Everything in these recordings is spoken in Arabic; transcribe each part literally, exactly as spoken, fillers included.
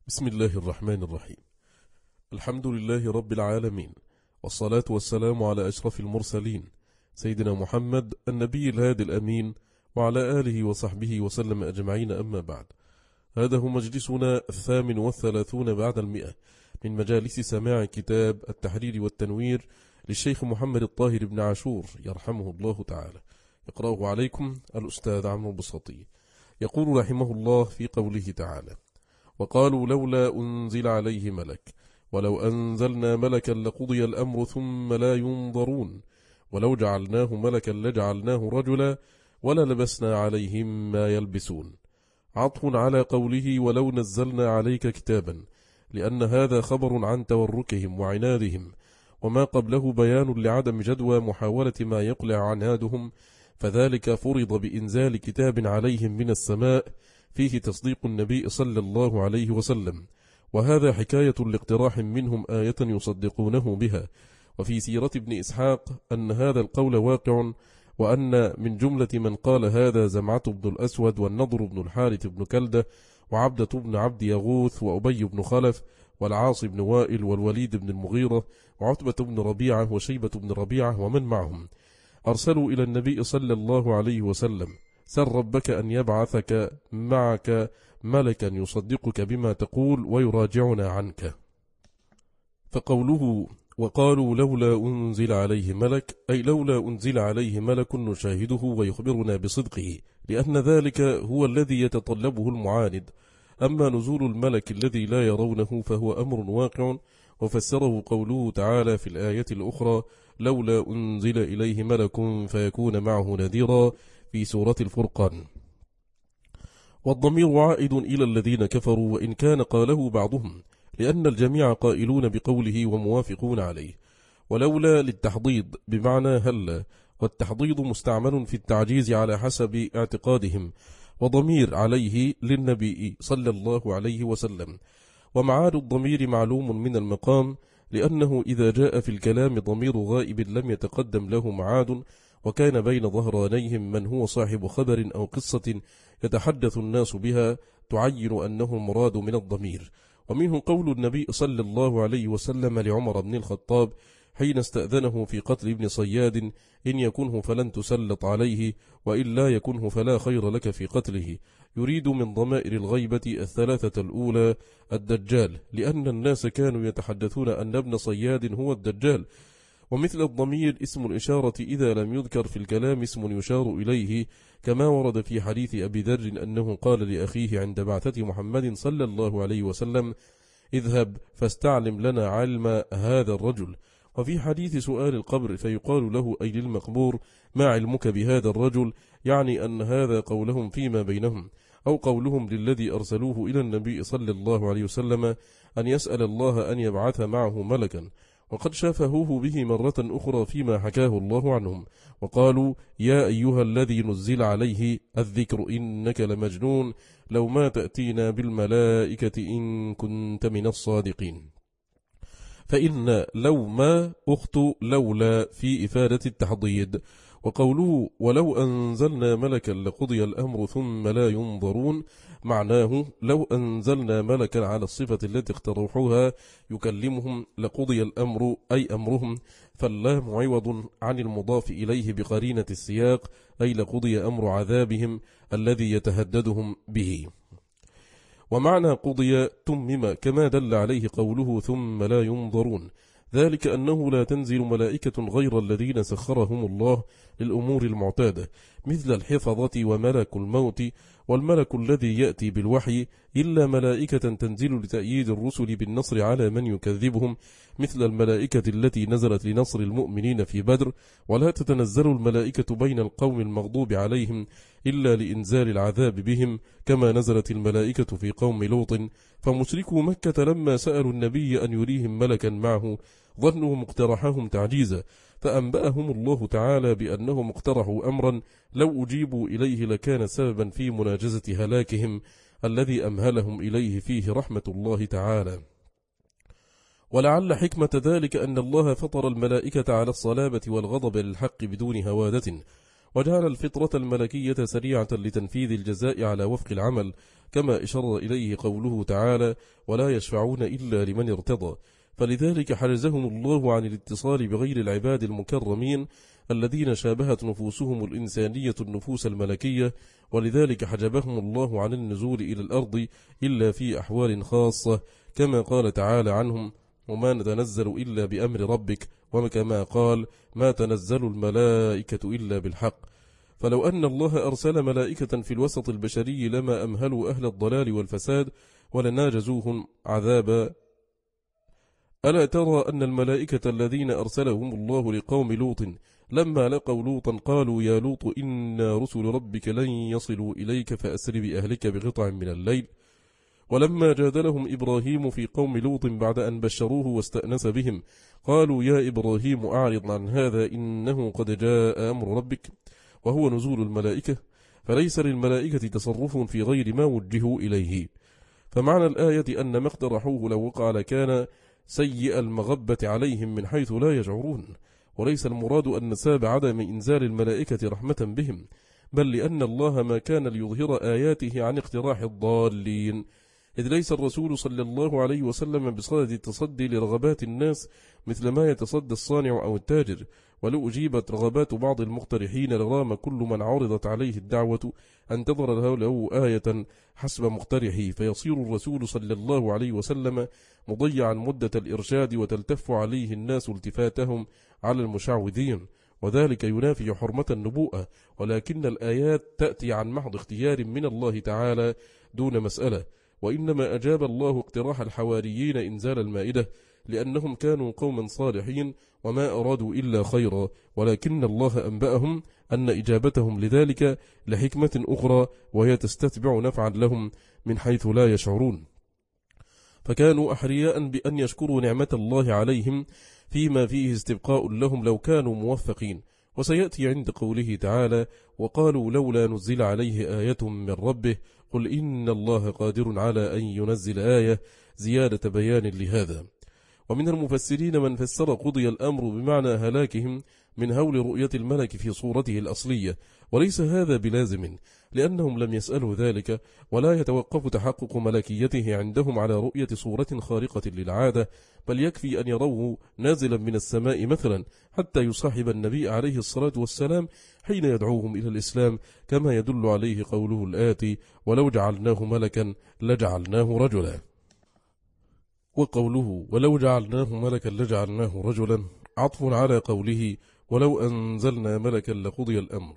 بسم الله الرحمن الرحيم. الحمد لله رب العالمين، والصلاة والسلام على أشرف المرسلين سيدنا محمد النبي الهادي الأمين، وعلى آله وصحبه وسلم أجمعين. أما بعد، هذا هو مجلسنا الثامن والثلاثون بعد المئة من مجالس سماع كتاب التحرير والتنوير للشيخ محمد الطاهر بن عاشور يرحمه الله تعالى. يقرأه عليكم الأستاذ عمرو البسطي. يقول رحمه الله في قوله تعالى: وقالوا لولا أنزل عليه ملك، ولو أنزلنا ملكا لقضي الأمر ثم لا ينظرون، ولو جعلناه ملكا لجعلناه رجلا وللبسنا عليهم ما يلبسون. عطف على قوله ولو نزلنا عليك كتابا، لأن هذا خبر عن توركهم وعنادهم، وما قبله بيان لعدم جدوى محاولة ما يقلع عنادهم، فذلك فرض بإنزال كتاب عليهم من السماء فيه تصديق النبي صلى الله عليه وسلم، وهذا حكاية لاقتراح منهم آية يصدقونه بها. وفي سيرة ابن إسحاق أن هذا القول واقع، وأن من جملة من قال هذا زمعة بن الأسود والنضر بن الحارث بن كلدة وعبدة بن عبد يغوث وأبي بن خلف والعاص بن وائل والوليد بن المغيرة وعتبة بن ربيعة وشيبة بن ربيعة ومن معهم، أرسلوا إلى النبي صلى الله عليه وسلم: سل ربك أن يبعثك معك ملكا يصدقك بما تقول ويراجعنا عنك. فقوله وقالوا لولا أنزل عليه ملك، أي لولا أنزل عليه ملك نشاهده ويخبرنا بصدقه، لأن ذلك هو الذي يتطلبه المعاند. أما نزول الملك الذي لا يرونه فهو أمر واقع، وفسره قوله تعالى في الآية الأخرى: لولا أنزل إليه ملك فيكون معه نذيرا في سورة الفرقان. والضمير عائد إلى الذين كفروا، وإن كان قاله بعضهم، لأن الجميع قائلون بقوله وموافقون عليه. ولولا للتحضيض بمعنى هلا، والتحضيض مستعمل في التعجيز على حسب اعتقادهم، وضمير عليه للنبي صلى الله عليه وسلم. ومعاد الضمير معلوم من المقام، لأنه إذا جاء في الكلام ضمير غائب لم يتقدم له معاد، وكان بين ظهرانيهم من هو صاحب خبر أو قصة يتحدث الناس بها تعين أنه المراد من الضمير. ومنه قول النبي صلى الله عليه وسلم لعمر بن الخطاب حين استأذنه في قتل ابن صياد: إن يكنه فلن تسلط عليه، وإن لا يكنه فلا خير لك في قتله، يريد من ضمائر الغيبة الثلاثة الأولى الدجال، لأن الناس كانوا يتحدثون أن ابن صياد هو الدجال. ومثل الضمير اسم الإشارة إذا لم يذكر في الكلام اسم يشار إليه، كما ورد في حديث أبي ذر أنه قال لأخيه عند بعثة محمد صلى الله عليه وسلم: اذهب فاستعلم لنا علم هذا الرجل. وفي حديث سؤال القبر فيقال له أي للمقبور: ما علمك بهذا الرجل، يعني أن هذا قولهم فيما بينهم، أو قولهم للذي أرسلوه إلى النبي صلى الله عليه وسلم أن يسأل الله أن يبعث معه ملكا. وقد شافهوه به مرة أخرى فيما حكاه الله عنهم، وقالوا: يا أيها الذي نزل عليه الذكر إنك لمجنون، لو ما تأتينا بالملائكة إن كنت من الصادقين. فإن لو ما أخت لولا في إفادة التحضيض. وقوله ولو أنزلنا ملكا لقضي الأمر ثم لا ينظرون، معناه لو أنزلنا ملكا على الصفة التي اقترحوها يكلمهم لقضي الأمر أي أمرهم، فاللام عوض عن المضاف إليه بقرينة السياق، أي لقضي أمر عذابهم الذي يتهددهم به. ومعنى قضي تمم، كما دل عليه قوله ثم لا ينظرون، ذلك أنه لا تنزل ملائكة غير الذين سخرهم الله للأمور المعتادة، مثل الحفظة وملك الموت والملك الذي يأتي بالوحي، إلا ملائكة تنزل لتأييد الرسل بالنصر على من يكذبهم، مثل الملائكة التي نزلت لنصر المؤمنين في بدر. ولا تتنزل الملائكة بين القوم المغضوب عليهم إلا لإنزال العذاب بهم، كما نزلت الملائكة في قوم لوط. فمشركو مكة لما سألوا النبي أن يريهم ملكا معه ظنوا مقترحهم تعجيزا، فأنبأهم الله تعالى بأنهم اقترحوا أمرا لو أجيبوا إليه لكان سببا في مناجزة هلاكهم الذي أمهلهم إليه فيه رحمة الله تعالى. ولعل حكمة ذلك أن الله فطر الملائكة على الصلابة والغضب للحق بدون هوادة، وجعل الفطرة الملكية سريعة لتنفيذ الجزاء على وفق العمل، كما إشار إليه قوله تعالى: ولا يشفعون إلا لمن ارتضى. فلذلك حرزهم الله عن الاتصال بغير العباد المكرمين الذين شابهت نفوسهم الإنسانية النفوس الملكية، ولذلك حجبهم الله عن النزول إلى الأرض إلا في أحوال خاصة، كما قال تعالى عنهم: وما نتنزل إلا بأمر ربك، وكما قال: ما تنزل الملائكة إلا بالحق. فلو أن الله أرسل ملائكة في الوسط البشري لما أمهلوا أهل الضلال والفساد ولناجزوهم عذابا. ألا ترى أن الملائكة الذين أرسلهم الله لقوم لوط لما لقوا لوطا قالوا: يا لوط إنا رسل ربك لن يصلوا إليك فأسر بأهلك بقطع من الليل. ولما جادلهم إبراهيم في قوم لوط بعد أن بشروه واستأنس بهم قالوا: يا إبراهيم أعرض عن هذا إنه قد جاء أمر ربك، وهو نزول الملائكة، فليس للملائكة تصرف في غير ما وجهوا إليه. فمعنى الآية أن ما اقترحوه لو وقع لكان سيء المغبة عليهم من حيث لا يشعرون، وليس المراد أن ساب عدم إنزال الملائكة رحمة بهم، بل لأن الله ما كان ليظهر آياته عن اقتراح الضالين، إذ ليس الرسول صلى الله عليه وسلم بصدد التصدي لرغبات الناس مثل ما يتصدى الصانع أو التاجر. ولو أجيبت رغبات بعض المقترحين لرام كل من عرضت عليه الدعوة أن تظهر له آية حسب مقترحه، فيصير الرسول صلى الله عليه وسلم مضيعا مدة الإرشاد وتلتف عليه الناس التفاتهم على المشعوذين، وذلك ينافي حرمة النبوءة. ولكن الآيات تأتي عن محض اختيار من الله تعالى دون مسألة، وإنما أجاب الله اقتراح الحواريين إنزال المائدة لأنهم كانوا قوما صالحين وما أرادوا إلا خيرا، ولكن الله أنبأهم أن إجابتهم لذلك لحكمة أخرى وهي تستتبع نفعا لهم من حيث لا يشعرون، فكانوا أحرياء بأن يشكروا نعمة الله عليهم فيما فيه استبقاء لهم لو كانوا موفقين. وسيأتي عند قوله تعالى: وقالوا لولا نزل عليه آية من ربه، قل إن الله قادر على أن ينزل آية، زيادة بيان لهذا. ومن المفسرين من فسر قضي الأمر بمعنى هلاكهم من هول رؤية الملك في صورته الأصلية، وليس هذا بلازم، لأنهم لم يسألوا ذلك، ولا يتوقف تحقق ملكيته عندهم على رؤية صورة خارقة للعادة، بل يكفي أن يروه نازلا من السماء مثلا حتى يصاحب النبي عليه الصلاة والسلام حين يدعوهم إلى الإسلام، كما يدل عليه قوله الآتي: ولو جعلناه ملكا لجعلناه رجلا. وقوله ولو جعلناه ملكا لجعلناه رجلا عطف على قوله ولو أنزلنا ملكا لقضي الأمر،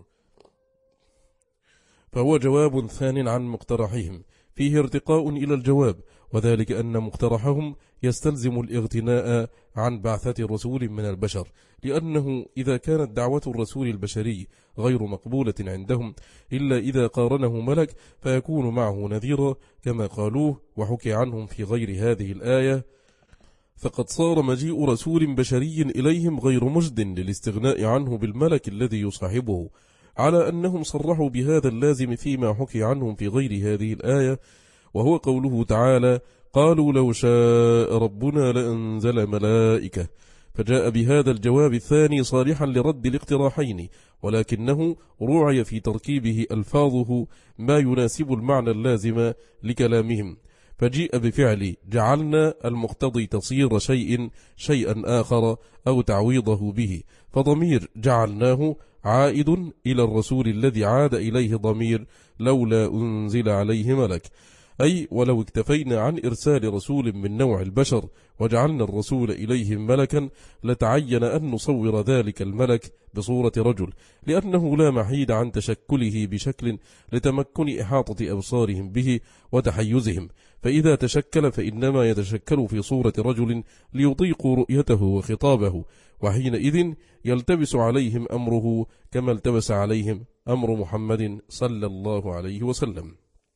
فهو جواب ثان عن مقترحهم فيه ارتقاء إلى الجواب، وذلك أن مقترحهم يستلزم الاغتناء عن بعثة رسول من البشر، لأنه إذا كانت دعوة الرسول البشري غير مقبولة عندهم إلا إذا قارنه ملك فيكون معه نذيرا كما قالوه، وحكي عنهم في غير هذه الآية: فقد صار مجيء رسول بشري إليهم غير مجد للاستغناء عنه بالملك الذي يصاحبه، على أنهم صرحوا بهذا اللازم فيما حكي عنهم في غير هذه الآية، وهو قوله تعالى: قالوا لو شاء ربنا لأنزل ملائكة، فجاء بهذا الجواب الثاني صالحا لرد الاقتراحين، ولكنه روعي في تركيبه ألفاظه ما يناسب المعنى اللازم لكلامهم، فجيء بفعل جعلنا المقتضي تصير شيء شيئا آخر أو تعويضه به، فضمير جعلناه عائد إلى الرسول الذي عاد إليه ضمير لولا أنزل عليه ملك، أي ولو اكتفينا عن إرسال رسول من نوع البشر وجعلنا الرسول إليهم ملكا لتعين أن نصور ذلك الملك بصورة رجل، لأنه لا محيد عن تشكله بشكل لتمكن إحاطة أبصارهم به وتحيزهم، فإذا تشكل فإنما يتشكل في صورة رجل ليطيقوا رؤيته وخطابه، وحينئذ يلتبس عليهم أمره كما التبس عليهم أمر محمد صلى الله عليه وسلم.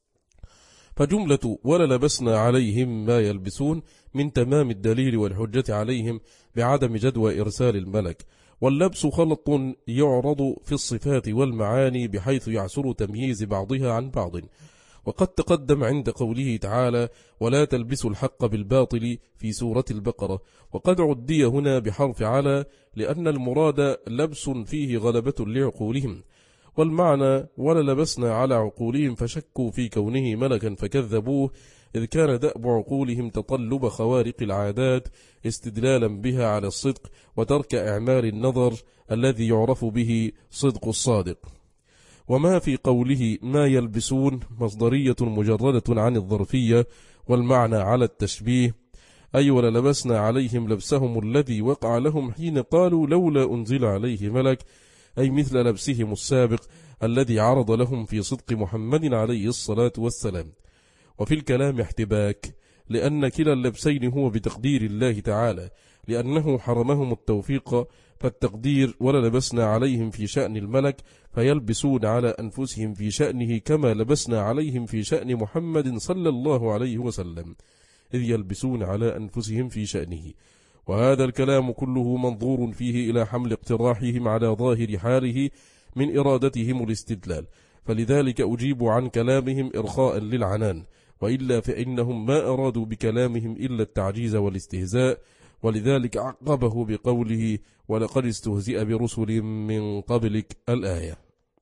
فجملة وللبسنا عليهم ما يلبسون من تمام الدليل والحجة عليهم بعدم جدوى إرسال الملك، واللبس خلط يعرض في الصفات والمعاني بحيث يعسر تمييز بعضها عن بعض، وقد تقدم عند قوله تعالى ولا تلبسوا الحق بالباطل في سورة البقرة، وقد عدي هنا بحرف على لأن المراد لبس فيه غلبة لعقولهم، والمعنى وللبسنا على عقولهم فشكوا في كونه ملكا فكذبوه، إذ كان دأب عقولهم تطلب خوارق العادات استدلالا بها على الصدق وترك إعمال النظر الذي يعرف به صدق الصادق. وما في قوله ما يلبسون مصدرية مجردة عن الظرفية، والمعنى على التشبيه، أي وللبسنا عليهم لبسهم الذي وقع لهم حين قالوا لولا أنزل عليه ملك، أي مثل لبسهم السابق الذي عرض لهم في صدق محمد عليه الصلاة والسلام. وفي الكلام احتباك، لأن كلا اللبسين هو بتقدير الله تعالى، لأنه حرمهم التوفيق، فالتقدير وللبسنا عليهم في شأن الملك، فيلبسون على أنفسهم في شأنه كما لبسنا عليهم في شأن محمد صلى الله عليه وسلم، إذ يلبسون على أنفسهم في شأنه. وهذا الكلام كله منظور فيه إلى حمل اقتراحهم على ظاهر حاله من إرادتهم الاستدلال، فلذلك أجيب عن كلامهم إرخاء للعنان، وإلا فإنهم ما أرادوا بكلامهم إلا التعجيز والاستهزاء. ولذلك عقبه بقوله ولقد استهزئ برسل من قبلك الآية.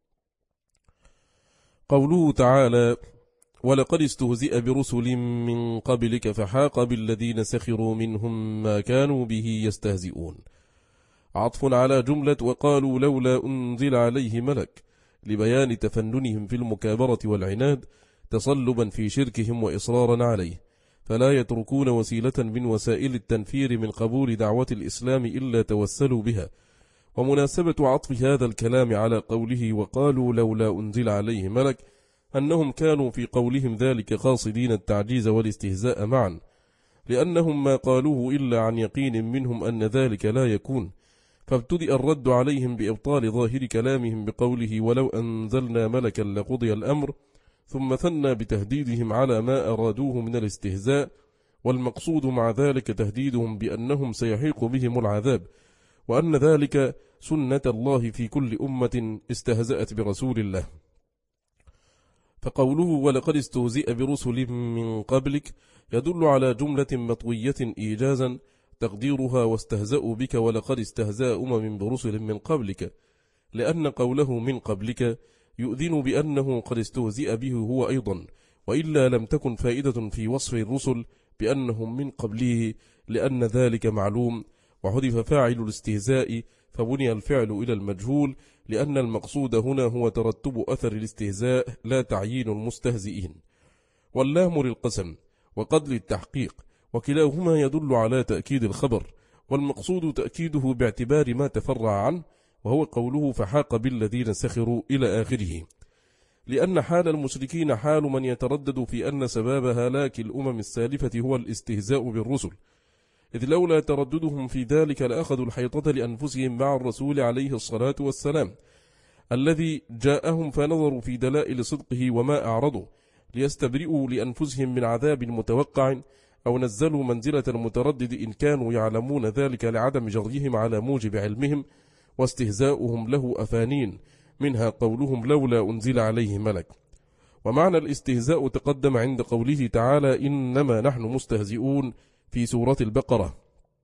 قوله تعالى ولقد استهزئ برسل من قبلك فحاق بالذين سخروا منهم ما كانوا به يستهزئون، عطف على جملة وقالوا لولا أنزل عليه ملك، لبيان تفننهم في المكابرة والعناد تصلبا في شركهم وإصرارا عليه، فلا يتركون وسيلة من وسائل التنفير من قبول دعوة الإسلام إلا توسلوا بها. ومناسبة عطف هذا الكلام على قوله وقالوا لولا أنزل عليه ملك أنهم كانوا في قولهم ذلك قاصدين التعجيز والاستهزاء معا، لأنهم ما قالوه إلا عن يقين منهم أن ذلك لا يكون، فابتدأ الرد عليهم بإبطال ظاهر كلامهم بقوله ولو أنزلنا ملكا لقضي الأمر، ثم ثنى بتهديدهم على ما أرادوه من الاستهزاء، والمقصود مع ذلك تهديدهم بأنهم سيحيق بهم العذاب، وأن ذلك سنة الله في كل أمة استهزأت برسول الله. فقوله ولقد استهزئ برسل من قبلك يدل على جملة مطوية إيجازا تقديرها واستهزأوا بك ولقد استهزأ أمم برسل من قبلك، لأن قوله من قبلك يؤذن بأنه قد استهزئ به هو أيضا، وإلا لم تكن فائدة في وصف الرسل بأنهم من قبله، لأن ذلك معلوم، وحذف فاعل الاستهزاء فبني الفعل إلى المجهول، لأن المقصود هنا هو ترتب أثر الاستهزاء لا تعيين المستهزئين. واللام للقسم وقد للتحقيق، وكلاهما يدل على تأكيد الخبر، والمقصود تأكيده باعتبار ما تفرع عنه، وهو قوله فحاق بالذين سخروا إلى آخره، لأن حال المشركين حال من يتردد في أن سباب هلاك الأمم السالفة هو الاستهزاء بالرسل، إذ لولا ترددهم في ذلك لأخذوا الحيطة لأنفسهم مع الرسول عليه الصلاة والسلام الذي جاءهم، فنظروا في دلائل صدقه وما أعرضوا ليستبرئوا لأنفسهم من عذاب متوقع، أو نزلوا منزلة المتردد إن كانوا يعلمون ذلك لعدم جريهم على موجب علمهم واستهزاؤهم له أفانين، منها قولهم لولا أنزل عليه ملك. ومعنى الاستهزاء تقدم عند قوله تعالى إنما نحن مستهزئون في سورة البقرة،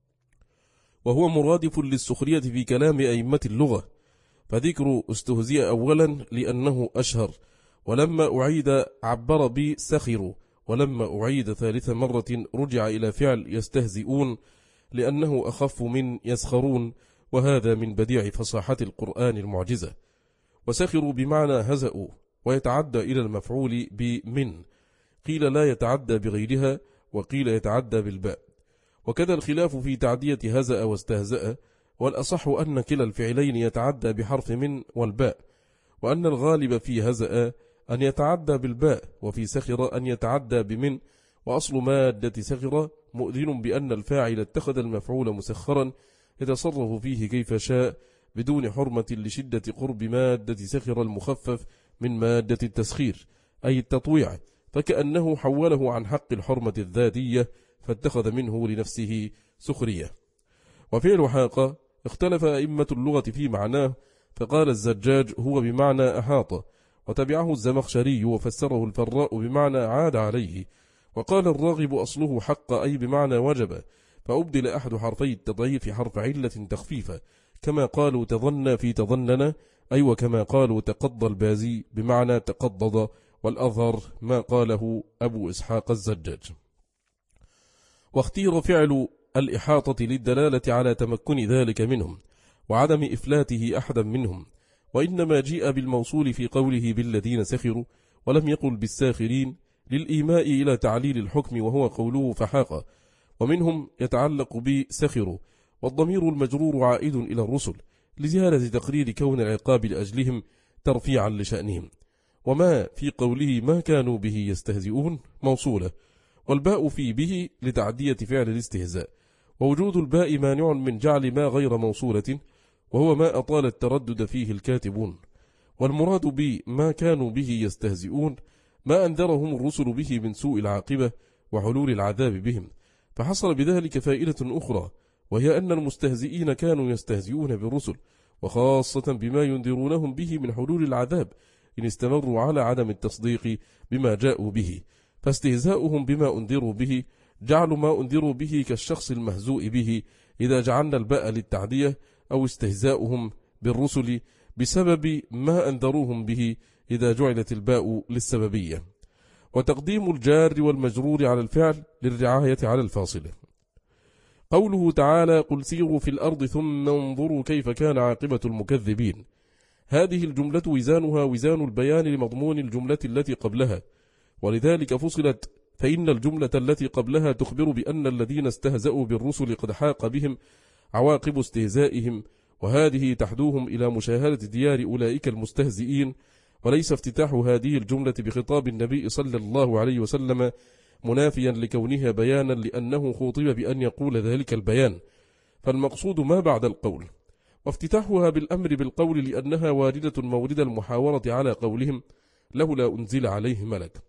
وهو مرادف للسخرية في كلام أئمة اللغة، فذكر استهزئ أولا لأنه أشهر، ولما أعيد عبر بسخروا، ولما أعيد ثالث مرة رجع إلى فعل يستهزئون لأنه أخف من يسخرون، وهذا من بديع فصاحة القرآن المعجزة. وسخروا بمعنى هزأوا، ويتعدى إلى المفعول بمن، قيل لا يتعدى بغيرها، وقيل يتعدى بالباء، وكذا الخلاف في تعدية هزأ واستهزأ، والأصح أن كلا الفعلين يتعدى بحرف من والباء، وأن الغالب في هزأ أن يتعدى بالباء، وفي سخر أن يتعدى بمن، وأصل مادة سخر مؤذن بأن الفاعل اتخذ المفعول مسخرا يتصرف فيه كيف شاء بدون حرمة لشدة قرب مادة سخر المخفف من مادة التسخير أي التطويع، فكأنه حوله عن حق الحرمة الذاتية فاتخذ منه لنفسه سخرية. وفعل حاق اختلف أئمة اللغة في معناه، فقال الزجاج هو بمعنى أحاط، وتبعه الزمخشري وفسره الفراء بمعنى عاد عليه، وقال الراغب أصله حق أي بمعنى وجب، فأبدل أحد حرفي التضعيف حرف علة تخفيفة، كما قالوا تظنى في تظننا أي وكما قالوا تقضى البازي بمعنى تقضض، والأظهر ما قاله أبو إسحاق الزجاج. واختير فعل الإحاطة للدلالة على تمكن ذلك منهم وعدم إفلاته أحدا منهم، وإنما جيء بالموصول في قوله بالذين سخروا ولم يقل بالساخرين للإيماء إلى تعليل الحكم، وهو قوله فحاق، ومنهم يتعلق بسخروا، والضمير المجرور عائد إلى الرسل لزيادة تقرير كون العقاب لأجلهم ترفيعا لشأنهم. وما في قوله ما كانوا به يستهزئون موصولة، والباء في به لتعدية فعل الاستهزاء، ووجود الباء مانع من جعل ما غير موصولة، وهو ما أطال التردد فيه الكاتبون. والمراد بما كانوا به يستهزئون ما أنذرهم الرسل به من سوء العاقبة وحلول العذاب بهم، فحصل بذلك فائدة أخرى، وهي أن المستهزئين كانوا يستهزئون بالرسل، وخاصة بما ينذرونهم به من حلول العذاب إن استمروا على عدم التصديق بما جاءوا به، فاستهزاؤهم بما أنذروا به جعل ما أنذروا به كالشخص المهزوء به إذا جعلنا الباء للتعدية، أو استهزاؤهم بالرسل بسبب ما أنذروهم به إذا جعلت الباء للسببية. وتقديم الجار والمجرور على الفعل للرعاية على الفاصلة. قوله تعالى قل سيروا في الأرض ثم انظروا كيف كان عاقبة المكذبين، هذه الجملة وزانها وزان البيان لمضمون الجملة التي قبلها، ولذلك فصلت، فإن الجملة التي قبلها تخبر بأن الذين استهزأوا بالرسل قد حاق بهم عواقب استهزائهم، وهذه تحدوهم إلى مشاهدة ديار أولئك المستهزئين، وليس افتتاح هذه الجملة بخطاب النبي صلى الله عليه وسلم منافيا لكونها بيانا، لأنه خوطب بأن يقول ذلك البيان، فالمقصود ما بعد القول، وافتتاحها بالأمر بالقول لأنها واردة مورد المحاورة على قولهم لولا أنزل عليه ملك.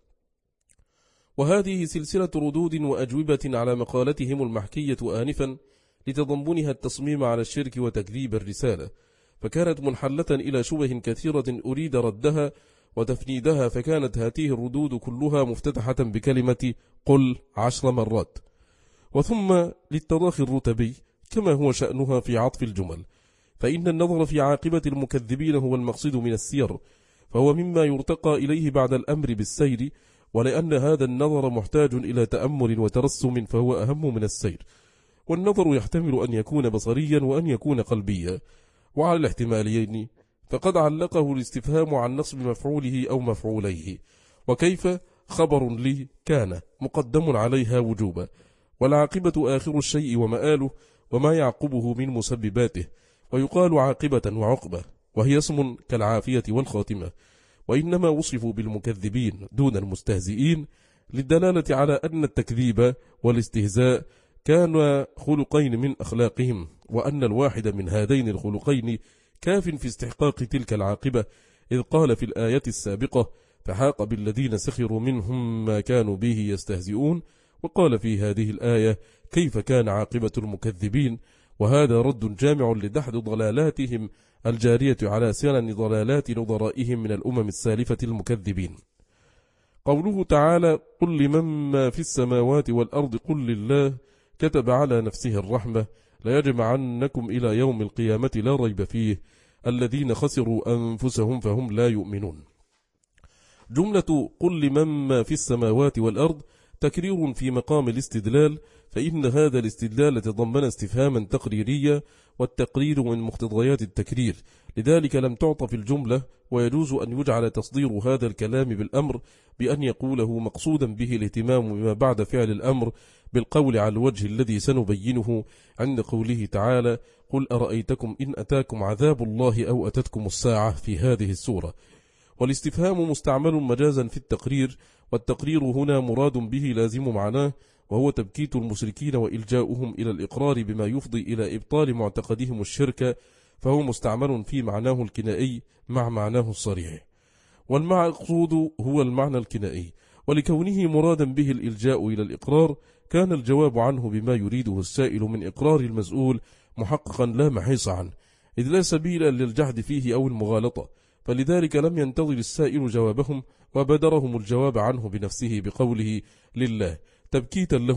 وهذه سلسلة ردود وأجوبة على مقالتهم المحكية آنفا لتضمنها التصميم على الشرك وتكذيب الرسالة، فكانت منحلة إلى شبه كثيرة أريد ردها وتفنيدها، فكانت هذه الردود كلها مفتتحة بكلمة قل عشر مرات، وثم للتراخي الرتبي كما هو شأنها في عطف الجمل، فإن النظر في عاقبة المكذبين هو المقصد من السير، فهو مما يرتقى إليه بعد الأمر بالسير، ولأن هذا النظر محتاج إلى تأمل وترسم فهو أهم من السير، والنظر يحتمل أن يكون بصريا وأن يكون قلبيا، وعلى الاحتماليين فقد علقه الاستفهام عن نصب مفعوله أو مفعوليه، وكيف خبر لي كان مقدم عليها وجوبا، والعاقبة آخر الشيء ومآله وما يعقبه من مسبباته، ويقال عاقبة وعقبة، وهي اسم كالعافية والخاتمة، وإنما وصفوا بالمكذبين دون المستهزئين للدلالة على أن التكذيب والاستهزاء كان خلقين من أخلاقهم، وأن الواحد من هذين الخلقين كاف في استحقاق تلك العاقبة، إذ قال في الآية السابقة فحاق بالذين سخروا منهم ما كانوا به يستهزئون، وقال في هذه الآية كيف كان عاقبة المكذبين، وهذا رد جامع لدحض ضلالاتهم الجارية على سنن ضلالات نظرائهم من الأمم السالفة المكذبين. قوله تعالى قل لمن ما في السماوات والأرض قل لله كتب على نفسه الرحمة ليجمعنكم إلى يوم القيامة لا ريب فيه الذين خسروا أنفسهم فهم لا يؤمنون. جملة قل لمن ما في السماوات والأرض تكرير في مقام الاستدلال، فإن هذا الاستدلال تضمن استفهاما تقريريا، والتقرير من مقتضيات التكرير، لذلك لم تعطف الجملة، ويجوز أن يجعل تصدير هذا الكلام بالأمر بأن يقوله مقصودا به الاهتمام بما بعد فعل الأمر بالقول على الوجه الذي سنبينه عند قوله تعالى قل أرأيتكم إن أتاكم عذاب الله أو أتتكم الساعة في هذه السورة. والاستفهام مستعمل مجازا في التقرير، والتقرير هنا مراد به لازم معناه، وهو تبكيت المشركين وإلجاؤهم إلى الإقرار بما يفضي إلى إبطال معتقدهم الشرك، فهو مستعمل في معناه الكنائي مع معناه الصريح، والمقصود هو المعنى الكنائي، ولكونه مرادا به الإلجاء إلى الإقرار كان الجواب عنه بما يريده السائل من إقرار المسؤول محققا لا محيص عنه، إذ لا سبيل للجحد فيه أو المغالطة، فلذلك لم ينتظر السائل جوابهم وبدرهم الجواب عنه بنفسه بقوله لله تبكيتا لهم،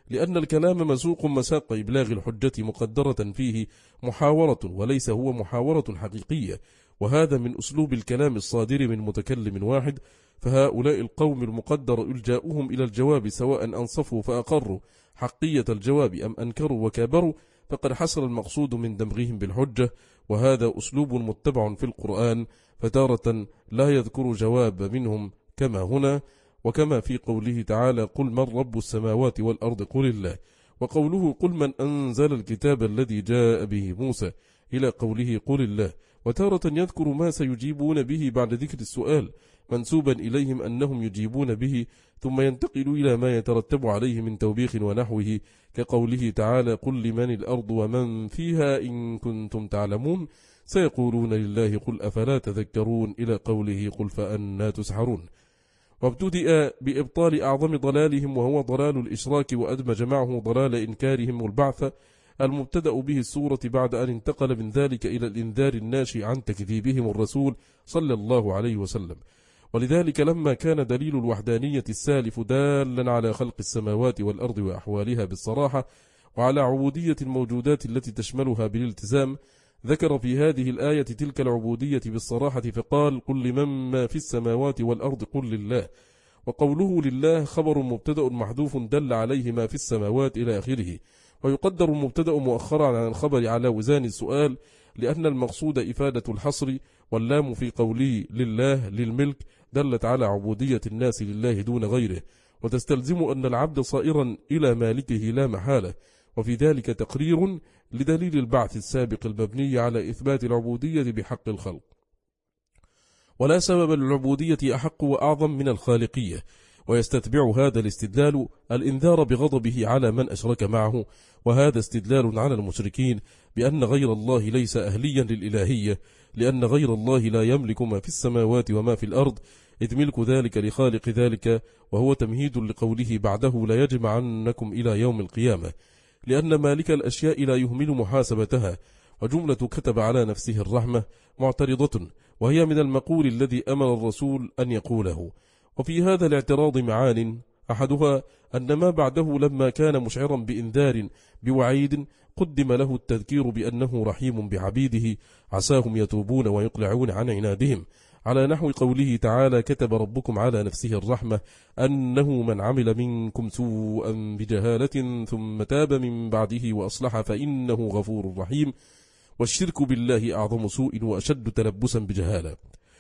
لأن الكلام مسوق مساق إبلاغ الحجة مقدرة فيه محاورة وليس هو محاورة حقيقية، وهذا من أسلوب الكلام الصادر من متكلم واحد. فهؤلاء القوم المقدر إلجاؤهم إلى الجواب سواء أنصفوا فأقروا حقية الجواب أم أنكروا وكابروا، فقد حصل المقصود من دمغهم بالحجة، وهذا أسلوب متبع في القرآن، فتارة لا يذكر جواب منهم كما هنا، وكما في قوله تعالى قل من رب السماوات والأرض قل الله، وقوله قل من أنزل الكتاب الذي جاء به موسى إلى قوله قل الله، وتارة يذكر ما سيجيبون به بعد ذكر السؤال منسوبا إليهم أنهم يجيبون به، ثم ينتقل إلى ما يترتب عليه من توبيخ ونحوه، كقوله تعالى قل لمن الأرض ومن فيها إن كنتم تعلمون سيقولون لله قل أفلا تذكرون إلى قوله قل فأنا تسحرون. وابتدأ بإبطال أعظم ضلالهم وهو ضلال الإشراك، وأدمج معه ضلال إنكارهم البعث المبتدأ به السورة، بعد أن انتقل من ذلك إلى الإنذار الناشئ عن تكذيبهم الرسول صلى الله عليه وسلم. ولذلك لما كان دليل الوحدانية السالف دالا على خلق السماوات والأرض وأحوالها بالصراحة، وعلى عبودية الموجودات التي تشملها بالالتزام، ذكر في هذه الآية تلك العبودية بالصراحة فقال قل لمن ما في السماوات والأرض قل لله، وقوله لله خبر مبتدأ محذوف دل عليه ما في السماوات إلى آخره، ويقدر المبتدأ مؤخرا عن الخبر على وزان السؤال، لأن المقصود إفادة الحصر، واللام في قوله لله للملك دلت على عبودية الناس لله دون غيره، وتستلزم أن العبد صائرا إلى مالكه لا محالة، وفي ذلك تقرير لدليل البعث السابق المبني على إثبات العبودية بحق الخلق. ولا سبب للعبودية أحق وأعظم من الخالقية، ويستتبع هذا الاستدلال الإنذار بغضبه على من أشرك معه، وهذا استدلال على المشركين بأن غير الله ليس أهليا للإلهية، لأن غير الله لا يملك ما في السماوات وما في الأرض، إذ ملك ذلك لخالق ذلك، وهو تمهيد لقوله بعده لا يجمعنكم إلى يوم القيامة، لأن مالك الأشياء لا يهمل محاسبتها. وجملة كتب على نفسه الرحمة معترضة، وهي من المقول الذي أمر الرسول أن يقوله. وفي هذا الاعتراض معان، أحدها أن ما بعده لما كان مشعرا بإنذار بوعيد قدم له التذكير بأنه رحيم بعبيده عساهم يتوبون ويقلعون عن عنادهم، على نحو قوله تعالى كتب ربكم على نفسه الرحمة أنه من عمل منكم سوءا بجهالة ثم تاب من بعده وأصلح فإنه غفور رحيم، والشرك بالله أعظم سوء وأشد تلبسا بجهالة.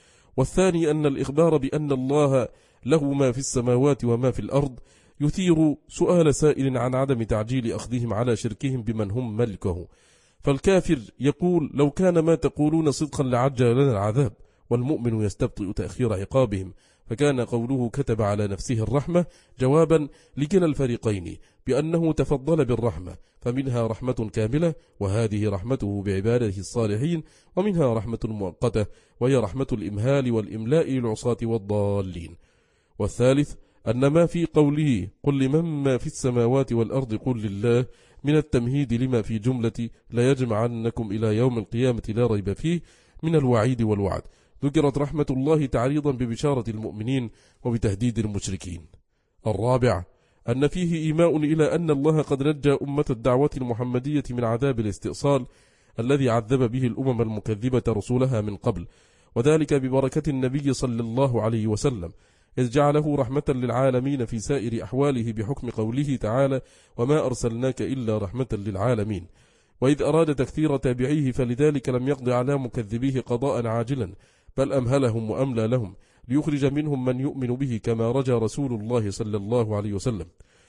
والثاني أن الإخبار بأن الله له ما في السماوات وما في الأرض يثير سؤال سائل عن عدم تعجيل أخذهم على شركهم بمن هم ملكه، فالكافر يقول لو كان ما تقولون صدقا لعجل لنا العذاب، والمؤمن يستبطئ تأخير عقابهم، فكان قوله كتب على نفسه الرحمة جوابا لكلا الفريقين بأنه تفضل بالرحمة، فمنها رحمة كاملة وهذه رحمته بعباده الصالحين، ومنها رحمة مؤقتة وهي رحمة الإمهال والإملاء للعصاة والضالين. والثالث أن ما في قوله قل لمن ما في السماوات والأرض قل لله من التمهيد لما في جملة لا يجمعنكم إلى يوم القيامة لا ريب فيه من الوعيد والوعد، ذكرت رحمة الله تعريضا ببشارة المؤمنين وبتهديد المشركين. الرابع أن فيه إيماء إلى أن الله قد نجى أمة الدعوة المحمدية من عذاب الاستئصال الذي عذب به الأمم المكذبة رسولها من قبل، وذلك ببركة النبي صلى الله عليه وسلم، إذ جعله رحمة للعالمين في سائر أحواله بحكم قوله تعالى وما أرسلناك إلا رحمة للعالمين. وإذ أراد تكثير تابعيه فلذلك لم يقض على مكذبيه قضاء عاجلا، بل أمهلهم وأملى لهم ليخرج منهم من يؤمن به كما رجى رسول الله صلى الله عليه وسلم.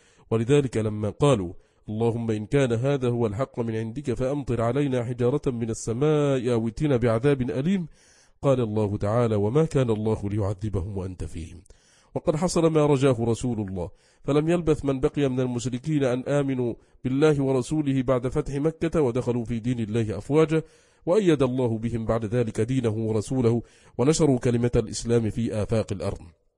ولذلك لما قالوا اللهم إن كان هذا هو الحق من عندك فأمطر علينا حجارة من السماء أو ائتنا بعذاب أليم، قال الله تعالى وما كان الله ليعذبهم وأنت فيهم. وقد حصل ما رجاه رسول الله، فلم يلبث من بقي من المشركين أن آمنوا بالله ورسوله بعد فتح مكة ودخلوا في دين الله أفواجا، وأيد الله بهم بعد ذلك دينه ورسوله، ونشروا كلمة الإسلام في آفاق الأرض.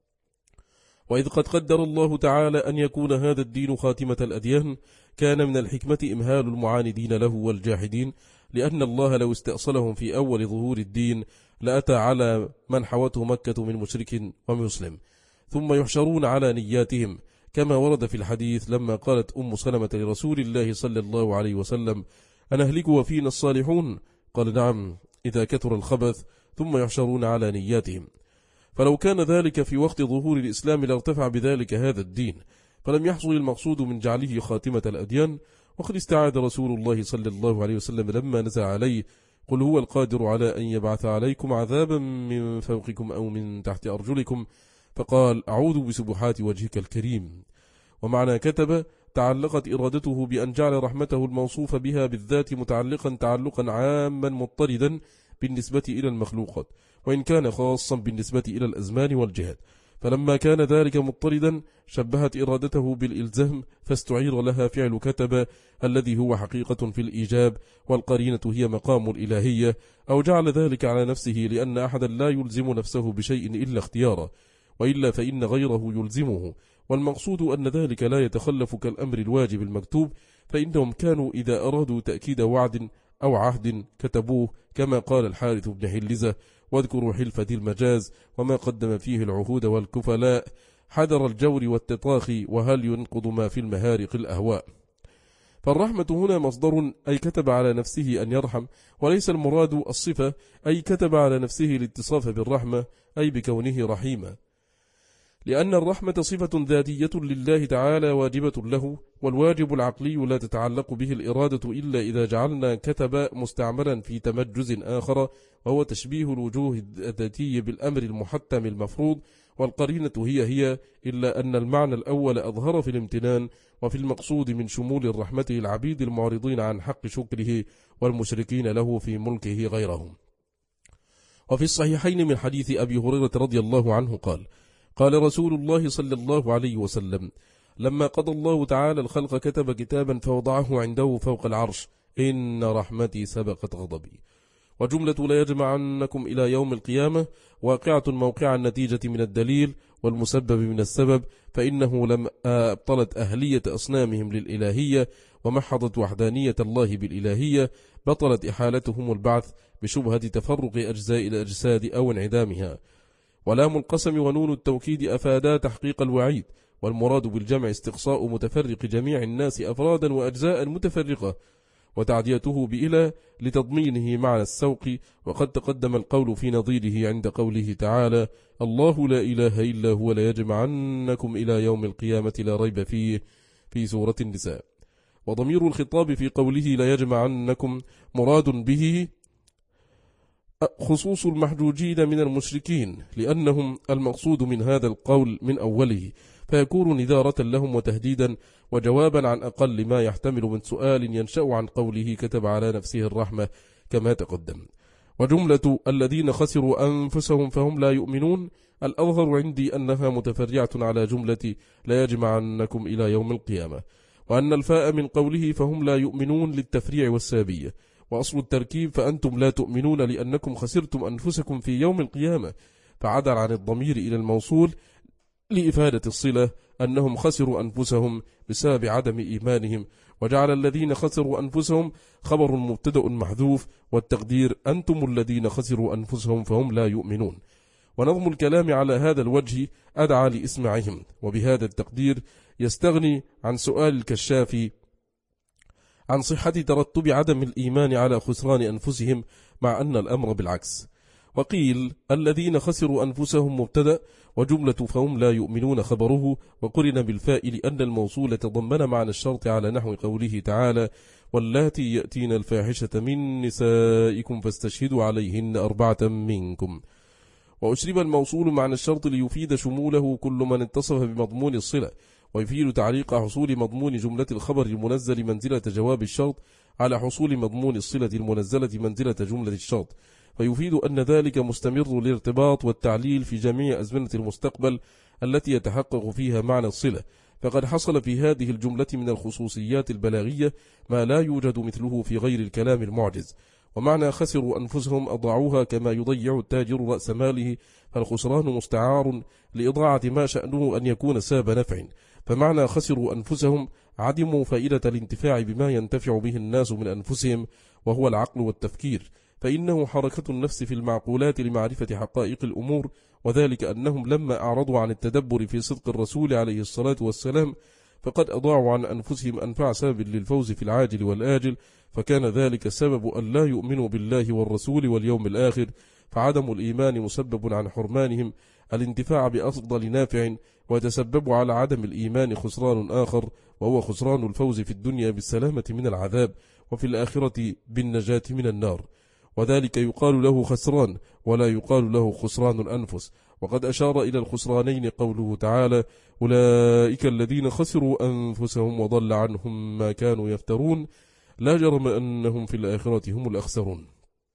وإذ قد قدر الله تعالى أن يكون هذا الدين خاتمة الأديان، كان من الحكمة إمهال المعاندين له والجاحدين، لأن الله لو استأصلهم في أول ظهور الدين لأتى على من حوته مكة من مشرك ومسلم، ثم يحشرون على نياتهم كما ورد في الحديث لما قالت أم سلمة لرسول الله صلى الله عليه وسلم: أنهلك وفينا الصالحون؟ قال: نعم، إذا كثر الخبث ثم يحشرون على نياتهم. فلو كان ذلك في وقت ظهور الإسلام لارتفع بذلك هذا الدين، فلم يحصل المقصود من جعله خاتمة الأديان. وقد استعاد رسول الله صلى الله عليه وسلم لما نزل عليه: قل هو القادر على أن يبعث عليكم عذابا من فوقكم أو من تحت أرجلكم، فقال: أعوذ بسبحات وجهك الكريم. ومعنى كتب تعلقت إرادته بأن جعل رحمته الموصوف بها بالذات متعلقا تعلقا عاما مضطردا بالنسبة إلى المخلوقات، وإن كان خاصا بالنسبة إلى الأزمان والجهات. فلما كان ذلك مضطردا شبهت إرادته بالإلزام، فاستعير لها فعل كتب الذي هو حقيقة في الإيجاب، والقرينة هي مقام الإلهية، أو جعل ذلك على نفسه لأن أحدا لا يلزم نفسه بشيء إلا اختياره، وإلا فإن غيره يلزمه. والمقصود أن ذلك لا يتخلف كالأمر الواجب المكتوب، فإنهم كانوا إذا أرادوا تأكيد وعد أو عهد كتبوه، كما قال الحارث بن حلزة: واذكروا حلف ذي المجاز وما قدم فيه العهود والكفلاء، حذر الجور والتطاخي، وهل ينقض ما في المهارق الأهواء. فالرحمة هنا مصدر، أي كتب على نفسه أن يرحم، وليس المراد الصفة، أي كتب على نفسه الاتصاف بالرحمة، أي بكونه رحيما، لأن الرحمة صفة ذاتية لله تعالى واجبة له، والواجب العقلي لا تتعلق به الإرادة إلا إذا جعلنا كتب مستعملا في تمجز آخر، وهو تشبيه الوجوه الذاتي بالأمر المحتم المفروض، والقرينة هي هي، إلا أن المعنى الأول أظهر في الامتنان وفي المقصود من شمول الرحمة للعبيد المعرضين عن حق شكره والمشركين له في ملكه غيرهم. وفي الصحيحين من حديث أبي هريرة رضي الله عنه قال: قال رسول الله صلى الله عليه وسلم: لما قضى الله تعالى الخلق كتب كتابا فوضعه عنده فوق العرش: إن رحمتي سبقت غضبي. وجملة لا يجمعنكم إلى يوم القيامة واقعة موقع النتيجة من الدليل والمسبب من السبب، فإنه لم أبطلت أهلية أصنامهم للإلهية ومحضت وحدانية الله بالإلهية، بطلت إحالتهم البعث بشبهة تفرق أجزاء الأجساد أو انعدامها. ولام القسم ونون التوكيد أفادا تحقيق الوعيد، والمراد بالجمع استقصاء متفرق جميع الناس أفرادا وأجزاء متفرقة، وتعديته بإلى لتضمينه معنى السوق. وقد تقدم القول في نظيره عند قوله تعالى: الله لا إله إلا هو ليجمعنكم إلى يوم القيامة لا ريب فيه، في سورة النساء. وضمير الخطاب في قوله لا يجمعنكم مراد به خصوص المحجوجين من المشركين، لأنهم المقصود من هذا القول من أوله، فيكون نذارة لهم وتهديدا وجوابا عن أقل ما يحتمل من سؤال ينشأ عن قوله كتب على نفسه الرحمة كما تقدم. وجملة الذين خسروا أنفسهم فهم لا يؤمنون الأظهر عندي أنها متفرعة على جملة لا يجمعنكم إلى يوم القيامة، وأن الفاء من قوله فهم لا يؤمنون للتفريع والسابية، وأصل التركيب فأنتم لا تؤمنون لأنكم خسرتم أنفسكم في يوم القيامة، فعدل عن الضمير إلى الموصول لإفادة الصلة أنهم خسروا أنفسهم بسبب عدم إيمانهم، وجعل الذين خسروا أنفسهم خبر مبتدأ محذوف، والتقدير أنتم الذين خسروا أنفسهم فهم لا يؤمنون. ونظم الكلام على هذا الوجه أدعى لإسماعهم، وبهذا التقدير يستغني عن سؤال الكشاف عن صحة ترتب عدم الإيمان على خسران أنفسهم، مع أن الأمر بالعكس. وقيل الذين خسروا أنفسهم مبتدأ، وجملة فهم لا يؤمنون خبره، وقرن بالفاء لأن الموصول تضمن معنى الشرط على نحو قوله تعالى: واللاتي يأتين الفاحشة من نسائكم فاستشهدوا عليهن أربعة منكم. وأشرب الموصول معنى الشرط ليفيد شموله كل من اتصف بمضمون الصلة، ويفيد تعليق حصول مضمون جملة الخبر المنزل منزلة جواب الشرط على حصول مضمون الصلة المنزلة منزلة جملة الشرط، فيفيد أن ذلك مستمر الارتباط والتعليل في جميع أزمنة المستقبل التي يتحقق فيها معنى الصلة. فقد حصل في هذه الجملة من الخصوصيات البلاغية ما لا يوجد مثله في غير الكلام المعجز. ومعنى خسروا أنفسهم أضاعوها كما يضيع التاجر رأس ماله، فالخسران مستعار لإضاعة ما شأنه أن يكون ساب نفع، فمعنى خسروا أنفسهم عدموا فائدة الانتفاع بما ينتفع به الناس من أنفسهم، وهو العقل والتفكير، فإنه حركة النفس في المعقولات لمعرفة حقائق الأمور وذلك أنهم لما أعرضوا عن التدبر في صدق الرسول عليه الصلاة والسلام فقد أضاعوا عن أنفسهم أنفع سبب للفوز في العاجل والآجل، فكان ذلك السبب أن لا يؤمنوا بالله والرسول واليوم الآخر، فعدم الإيمان مسبب عن حرمانهم الانتفاع بأفضل نافع، ويتسبب على عدم الإيمان خسران آخر، وهو خسران الفوز في الدنيا بالسلامة من العذاب، وفي الآخرة بالنجاة من النار، وذلك يقال له خسران ولا يقال له خسران الأنفس. وقد أشار إلى الخسرانين قوله تعالى: أولئك الذين خسروا أنفسهم وضل عنهم ما كانوا يفترون، لا جرم أنهم في الآخرة هم الأخسرون.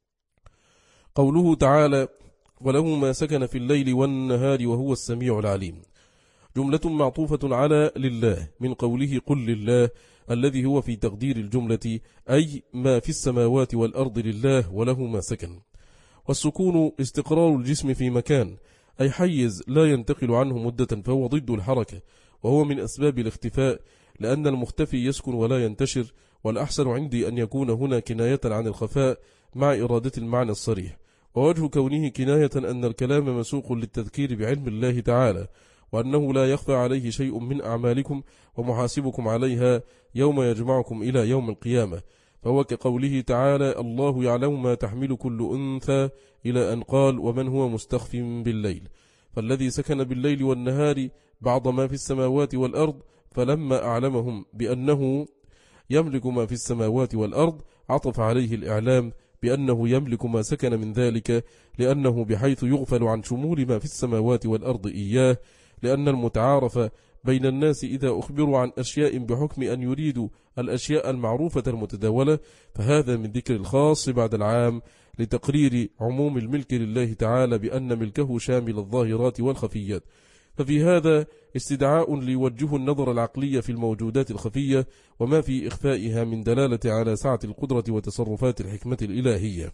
قوله تعالى: وله ما سكن في الليل والنهار وهو السميع العليم، جملة معطوفة على لله من قوله قل لله، الذي هو في تقدير الجملة أي ما في السماوات والأرض لله وله ما سكن. والسكون استقرار الجسم في مكان، أي حيز لا ينتقل عنه مدة، فهو ضد الحركة، وهو من أسباب الاختفاء، لأن المختفي يسكن ولا ينتشر، والأحسن عندي أن يكون هنا كناية عن الخفاء مع إرادة المعنى الصريح. ووجه كونه كناية أن الكلام مسوق للتذكير بعلم الله تعالى، وأنه لا يخفى عليه شيء من أعمالكم ومحاسبكم عليها يوم يجمعكم إلى يوم القيامة، فهو كقوله تعالى: الله يعلم ما تحمل كل أنثى، إلى أن قال: ومن هو مستخف بالليل. فالذي سكن بالليل والنهار بعض ما في السماوات والأرض، فلما أعلمهم بأنه يملك ما في السماوات والأرض عطف عليه الإعلام بأنه يملك ما سكن من ذلك، لأنه بحيث يغفل عن شمول ما في السماوات والأرض إياه، لأن المتعارف بين الناس إذا أخبروا عن أشياء بحكم أن يريدوا الأشياء المعروفة المتداولة، فهذا من ذكر الخاص بعد العام لتقرير عموم الملك لله تعالى بأن ملكه شامل الظاهرات والخفيات. ففي هذا استدعاء ليوجه النظر العقلي في الموجودات الخفية وما في إخفائها من دلالة على سعة القدرة وتصرفات الحكمة الإلهية.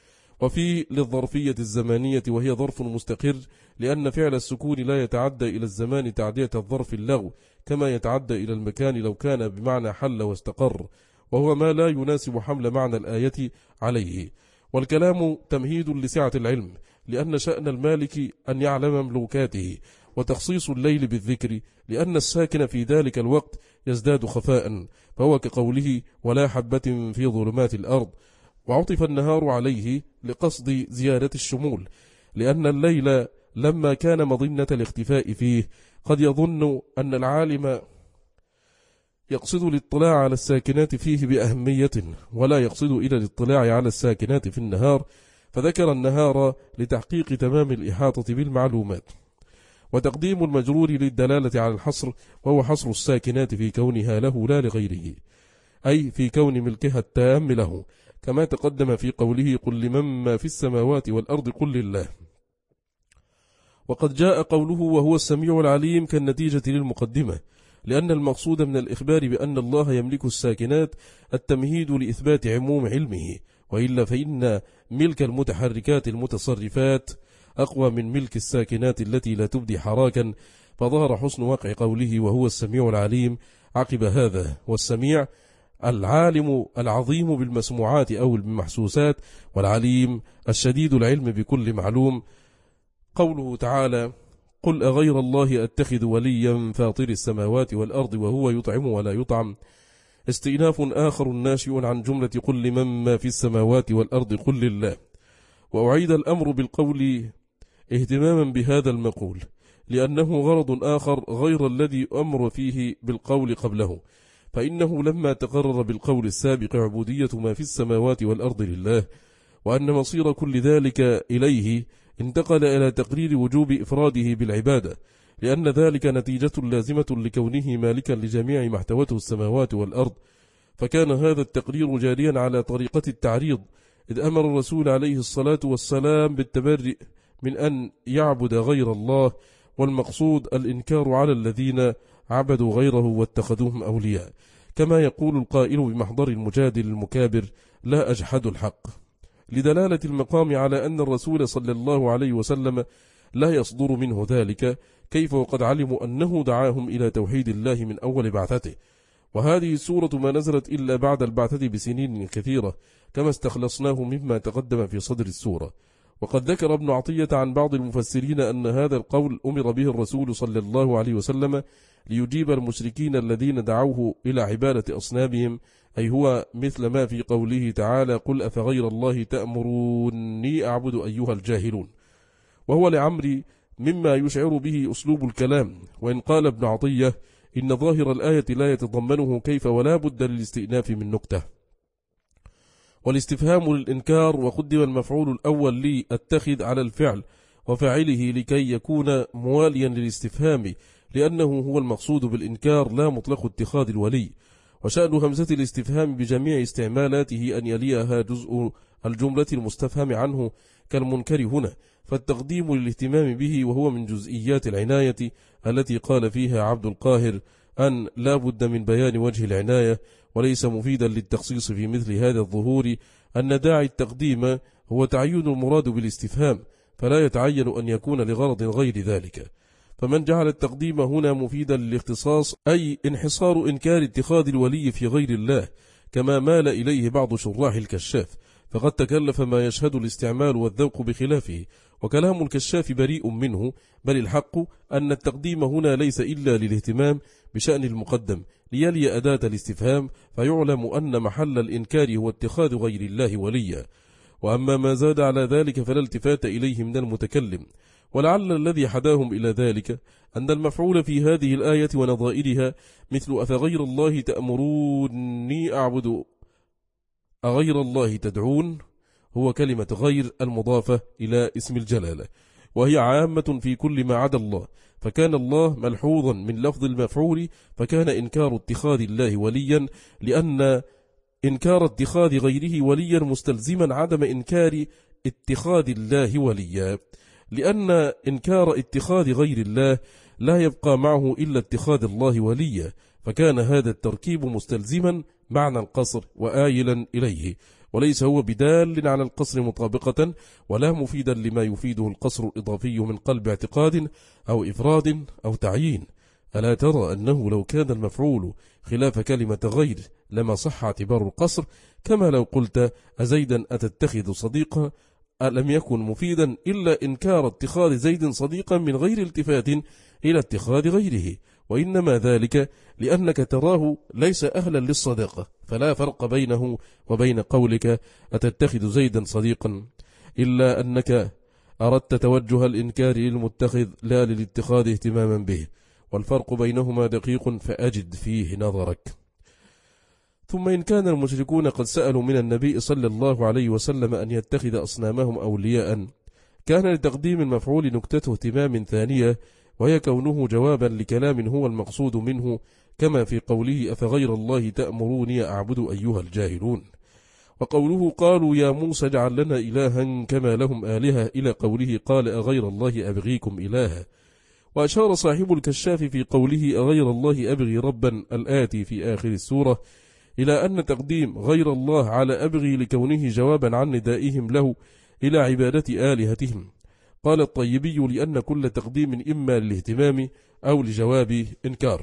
وفي للظرفية الزمانية، وهي ظرف مستقر، لأن فعل السكون لا يتعدى إلى الزمان تعدية الظرف اللغو، كما يتعدى إلى المكان لو كان بمعنى حل واستقر، وهو ما لا يناسب حمل معنى الآية عليه. والكلام تمهيد لسعة العلم، لأن شأن المالك أن يعلم مملوكاته، وتخصيص الليل بالذكر لأن الساكن في ذلك الوقت يزداد خفاء، فهو كقوله: ولا حبة في ظلمات الأرض. وعطف النهار عليه لقصد زيادة الشمول، لأن الليل لما كان مظنة الاختفاء فيه قد يظن أن العالم يقصد الاطلاع على الساكنات فيه بأهمية، ولا يقصد إلى الاطلاع على الساكنات في النهار، فذكر النهار لتحقيق تمام الإحاطة بالمعلومات. وتقديم المجرور للدلالة على الحصر، وهو حصر الساكنات في كونها له لا لغيره، أي في كون ملكها التام له، كما تقدم في قوله: قل لمن ما في السماوات والأرض قل لله. وقد جاء قوله وهو السميع العليم كالنتيجة للمقدمة، لأن المقصود من الإخبار بأن الله يملك الساكنات التمهيد لإثبات عموم علمه، وإلا فإن ملك المتحركات المتصرفات أقوى من ملك الساكنات التي لا تبدي حراكا، فظهر حسن واقع قوله وهو السميع العليم عقب هذا. والسميع العالم العظيم بالمسموعات أو بالمحسوسات، والعليم الشديد العلم بكل معلوم. قوله تعالى: قل أغير الله أتخذ وليا فاطر السماوات والأرض وهو يطعم ولا يطعم، استئناف آخر ناشئ عن جملة قل لمن ما في السماوات والأرض قل لله. وأعيد الأمر بالقول اهتماما بهذا المقول، لأنه غرض آخر غير الذي أمر فيه بالقول قبله، فإنه لما تقرر بالقول السابق عبودية ما في السماوات والأرض لله، وأن مصير كل ذلك إليه، انتقل إلى تقرير وجوب إفراده بالعبادة، لأن ذلك نتيجة لازمة لكونه مالكا لجميع ما احتوته السماوات والأرض. فكان هذا التقرير جاريا على طريقة التعريض، إذ أمر الرسول عليه الصلاة والسلام بالتبرئ من أن يعبد غير الله، والمقصود الإنكار على الذين عبدوا غيره واتخذوهم أولياء، كما يقول القائل بمحضر المجادل المكابر: لا أجحد الحق، لدلالة المقام على أن الرسول صلى الله عليه وسلم لا يصدر منه ذلك، كيف وقد علموا أنه دعاهم إلى توحيد الله من أول بعثته. وهذه السورة ما نزلت إلا بعد البعثة بسنين كثيرة، كما استخلصناه مما تقدم في صدر السورة. وقد ذكر ابن عطية عن بعض المفسرين أن هذا القول أمر به الرسول صلى الله عليه وسلم ليجيب المشركين الذين دعوه إلى عبادة أصنامهم، أي هو مثل ما في قوله تعالى: قل أفغير الله تأمروني أعبد أيها الجاهلون، وهو لعمري مما يشعر به أسلوب الكلام. وإن قال ابن عطية إن ظاهر الآية لا يتضمنه كيف ولا بد للاستئناف من نكتة، والاستفهام للإنكار، وقدم المفعول الأول لي أتخذ على الفعل وفعله لكي يكون مواليا للاستفهام، لأنه هو المقصود بالإنكار لا مطلق اتخاذ الولي. وشأن همزة الاستفهام بجميع استعمالاته أن يليها جزء الجملة المستفهم عنه كالمنكر هنا، فالتقديم للاهتمام به، وهو من جزئيات العناية التي قال فيها عبد القاهر أن لا بد من بيان وجه العناية، وليس مفيدا للتخصيص في مثل هذا الظهور أن داعي التقديم هو تعيين المراد بالاستفهام، فلا يتعين أن يكون لغرض غير ذلك. فمن جعل التقديم هنا مفيدا للاختصاص، أي انحصار إنكار اتخاذ الولي في غير الله، كما مال إليه بعض شراح الكشاف، فقد تكلف ما يشهد الاستعمال والذوق بخلافه، وكلام الكشاف بريء منه، بل الحق أن التقديم هنا ليس إلا للاهتمام بشأن المقدم ليلي أداة الاستفهام، فيعلم أن محل الإنكار هو اتخاذ غير الله وليا. وأما ما زاد على ذلك فلا التفات إليه من المتكلم، ولعل الذي حداهم إلى ذلك أن المفعول في هذه الآية ونظائرها مثل أفغير الله تأمروني أعبد أغير الله تدعون هو كلمة غير المضافة إلى اسم الجلالة، وهي عامة في كل ما عدا الله، فكان الله ملحوظا من لفظ المفعول، فكان إنكار اتخاذ الله وليا، لأن إنكار اتخاذ غيره وليا مستلزما عدم إنكار اتخاذ الله وليا، لأن إنكار اتخاذ غير الله لا يبقى معه إلا اتخاذ الله وليا، فكان هذا التركيب مستلزما معنى القصر وآيلا إليه، وليس هو بدال على القصر مطابقة، ولا مفيدا لما يفيده القصر الإضافي من قلب اعتقاد أو إفراد أو تعيين. ألا ترى أنه لو كان المفعول خلاف كلمة غير لما صح اعتبار القصر، كما لو قلت أزيدا أتتخذ صديقا، ألم يكن مفيدا إلا إنكار اتخاذ زيد صديقا من غير التفات إلى اتخاذ غيره، وإنما ذلك لأنك تراه ليس أهلا للصداقة، فلا فرق بينه وبين قولك أتتخذ زيدا صديقا، إلا أنك أردت توجه الإنكار للمتخذ لا للاتخاذ اهتماما به، والفرق بينهما دقيق فأجد فيه نظرك. ثم إن كان المشركون قد سألوا من النبي صلى الله عليه وسلم أن يتخذ أصنامهم أولياء، كان لتقديم المفعول نكتة اهتمام ثانية، وهي كونه جوابا لكلام هو المقصود منه، كما في قوله أفغير الله تأمروني أعبد أيها الجاهلون، وقوله قالوا يا موسى اجعل لنا إلها كما لهم آلهة، إلى قوله قال أغير الله أبغيكم إلها. وأشار صاحب الكشاف في قوله أغير الله أبغي ربا الآتي في آخر السورة إلى أن تقديم غير الله على أبغي لكونه جوابا عن ندائهم له إلى عبادة آلهتهم. قال الطيبي لأن كل تقديم إما للاهتمام أو لجواب إنكار.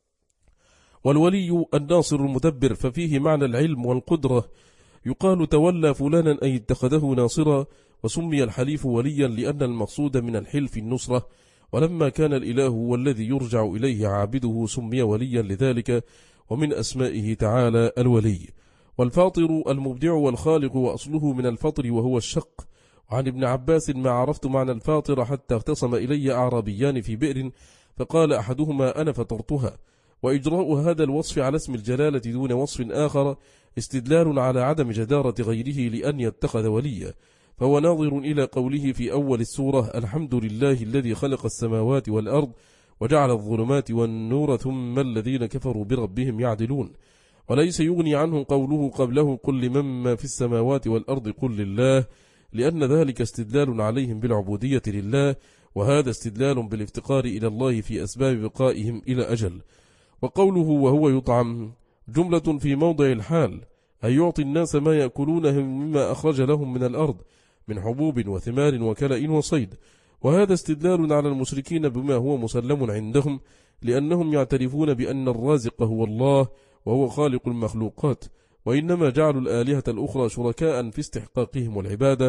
والولي الناصر المدبر، ففيه معنى العلم والقدرة، يقال تولى فلانا أي اتخذه ناصرا، وسمي الحليف وليا لأن المقصود من الحلف النصرة، ولما كان الإله هو الذي يرجع إليه عابده سمي وليا لذلك، ومن أسمائه تعالى الولي. والفاطر المبدع والخالق، وأصله من الفطر وهو الشق. وعن ابن عباس ما عرفت معنى الفاطر حتى اختصم إلي أعرابيان في بئر، فقال أحدهما أنا فطرتها. وإجراء هذا الوصف على اسم الجلالة دون وصف آخر استدلال على عدم جدارة غيره لأن يتخذ وليا، فهو ناظر إلى قوله في أول السورة الحمد لله الذي خلق السماوات والأرض وجعل الظلمات والنور ثم الذين كفروا بربهم يعدلون، وليس يغني عنه قوله قبله قل لمن ما في السماوات والأرض قل لله، لأن ذلك استدلال عليهم بالعبودية لله، وهذا استدلال بالافتقار إلى الله في أسباب بقائهم إلى أجل. وقوله وهو يطعم جملة في موضع الحال، أي يعطي الناس ما يأكلونه مما أخرج لهم من الأرض من حبوب وثمار وكلأ وصيد، وهذا استدلال على المشركين بما هو مسلم عندهم، لأنهم يعترفون بأن الرازق هو الله وهو خالق المخلوقات، وإنما جعلوا الآلهة الأخرى شركاء في استحقاقهم العبادة،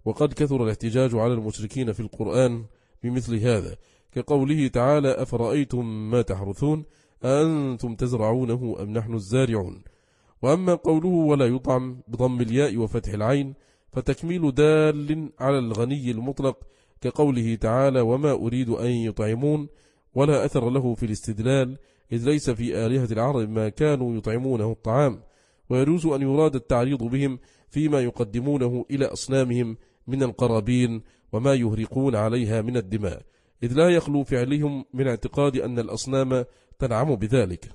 وقد كثر الاحتجاج على المشركين في القرآن بمثل هذا، كقوله تعالى: أفرأيتم ما تحرثون أنتم تزرعونه أم نحن الزارعون. وأما قوله ولا يطعم بضم الياء وفتح العين فتكميل دال على الغني المطلق، كقوله تعالى: وما أريد أن يطعمون، ولا أثر له في الاستدلال، إذ ليس في آلهة العرب ما كانوا يطعمونه الطعام، ويجوز أن يراد التعريض بهم فيما يقدمونه إلى أصنامهم من القرابين وما يهرقون عليها من الدماء، إذ لا يخلو فعلهم من اعتقاد أن الأصنام تنعم بذلك.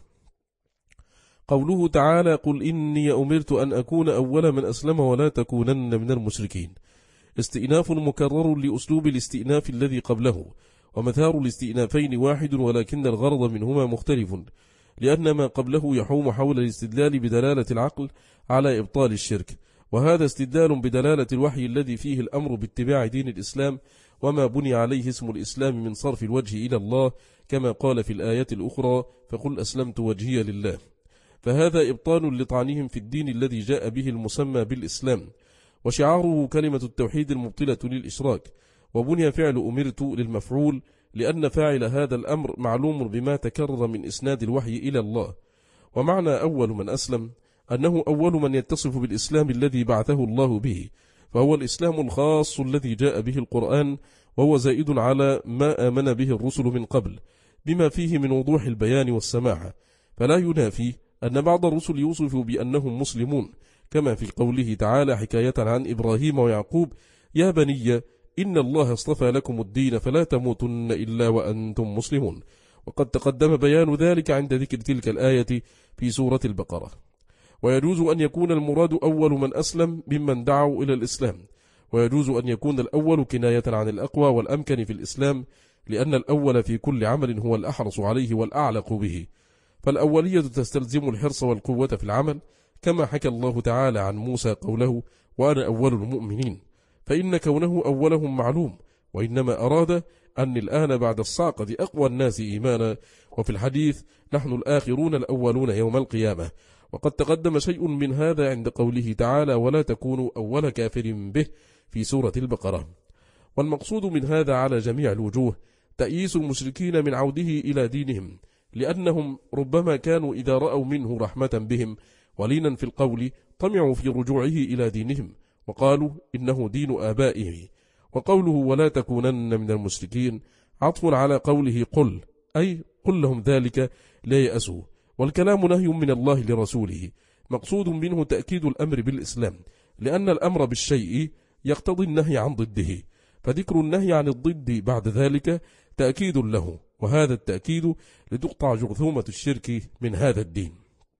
قوله تعالى: قل إني أمرت أن أكون أول من أسلم ولا تكونن من المشركين، استئناف مكرر لأسلوب الاستئناف الذي قبله، ومثار الاستئنافين واحد ولكن الغرض منهما مختلف، لأن ما قبله يحوم حول الاستدلال بدلالة العقل على إبطال الشرك، وهذا استدلال بدلالة الوحي الذي فيه الأمر باتباع دين الإسلام وما بني عليه اسم الإسلام من صرف الوجه إلى الله، كما قال في الآية الأخرى: فقل أسلمت وجهي لله. فهذا إبطال لطعنهم في الدين الذي جاء به المسمى بالإسلام، وشعاره كلمة التوحيد المبطلة للإشراك، وبني فعل أمرت للمفعول، لأن فاعل هذا الأمر معلوم بما تكرر من إسناد الوحي إلى الله. ومعنى أول من أسلم أنه أول من يتصف بالإسلام الذي بعثه الله به، فهو الإسلام الخاص الذي جاء به القرآن، وهو زائد على ما آمن به الرسل من قبل بما فيه من وضوح البيان والسماحة، فلا ينافي أن بعض الرسل يوصف بأنهم مسلمون، كما في قوله تعالى حكاية عن إبراهيم ويعقوب: يا بني إن الله اصطفى لكم الدين فلا تموتن إلا وأنتم مسلمون. وقد تقدم بيان ذلك عند ذكر تلك الآية في سورة البقرة. ويجوز أن يكون المراد أول من أسلم ممن دعوا إلى الإسلام، ويجوز أن يكون الأول كناية عن الأقوى والأمكن في الإسلام، لأن الأول في كل عمل هو الأحرص عليه والأعلق به، فالأولية تستلزم الحرص والقوة في العمل، كما حكى الله تعالى عن موسى قوله: وأنا أول المؤمنين، فإن كونه أولهم معلوم، وإنما أراد أن الآن بعد الصعقة أقوى الناس إيمانا، وفي الحديث: نحن الآخرون الأولون يوم القيامة. وقد تقدم شيء من هذا عند قوله تعالى: ولا تكونوا أول كافر به في سورة البقرة. والمقصود من هذا على جميع الوجوه تأييس المشركين من عوده إلى دينهم، لأنهم ربما كانوا إذا رأوا منه رحمة بهم ولينا في القول طمعوا في رجوعه إلى دينهم، وقالوا إنه دين آبائه. وقوله ولا تكونن من المشركين عطف على قوله قل، أي قل لهم ذلك لا يأسوا، والكلام نهي من الله لرسوله، مقصود منه تأكيد الأمر بالإسلام، لأن الأمر بالشيء يقتضي النهي عن ضده، فذكر النهي عن الضد بعد ذلك تأكيد له، وهذا التأكيد لتقطع جرثومة الشرك من هذا الدين.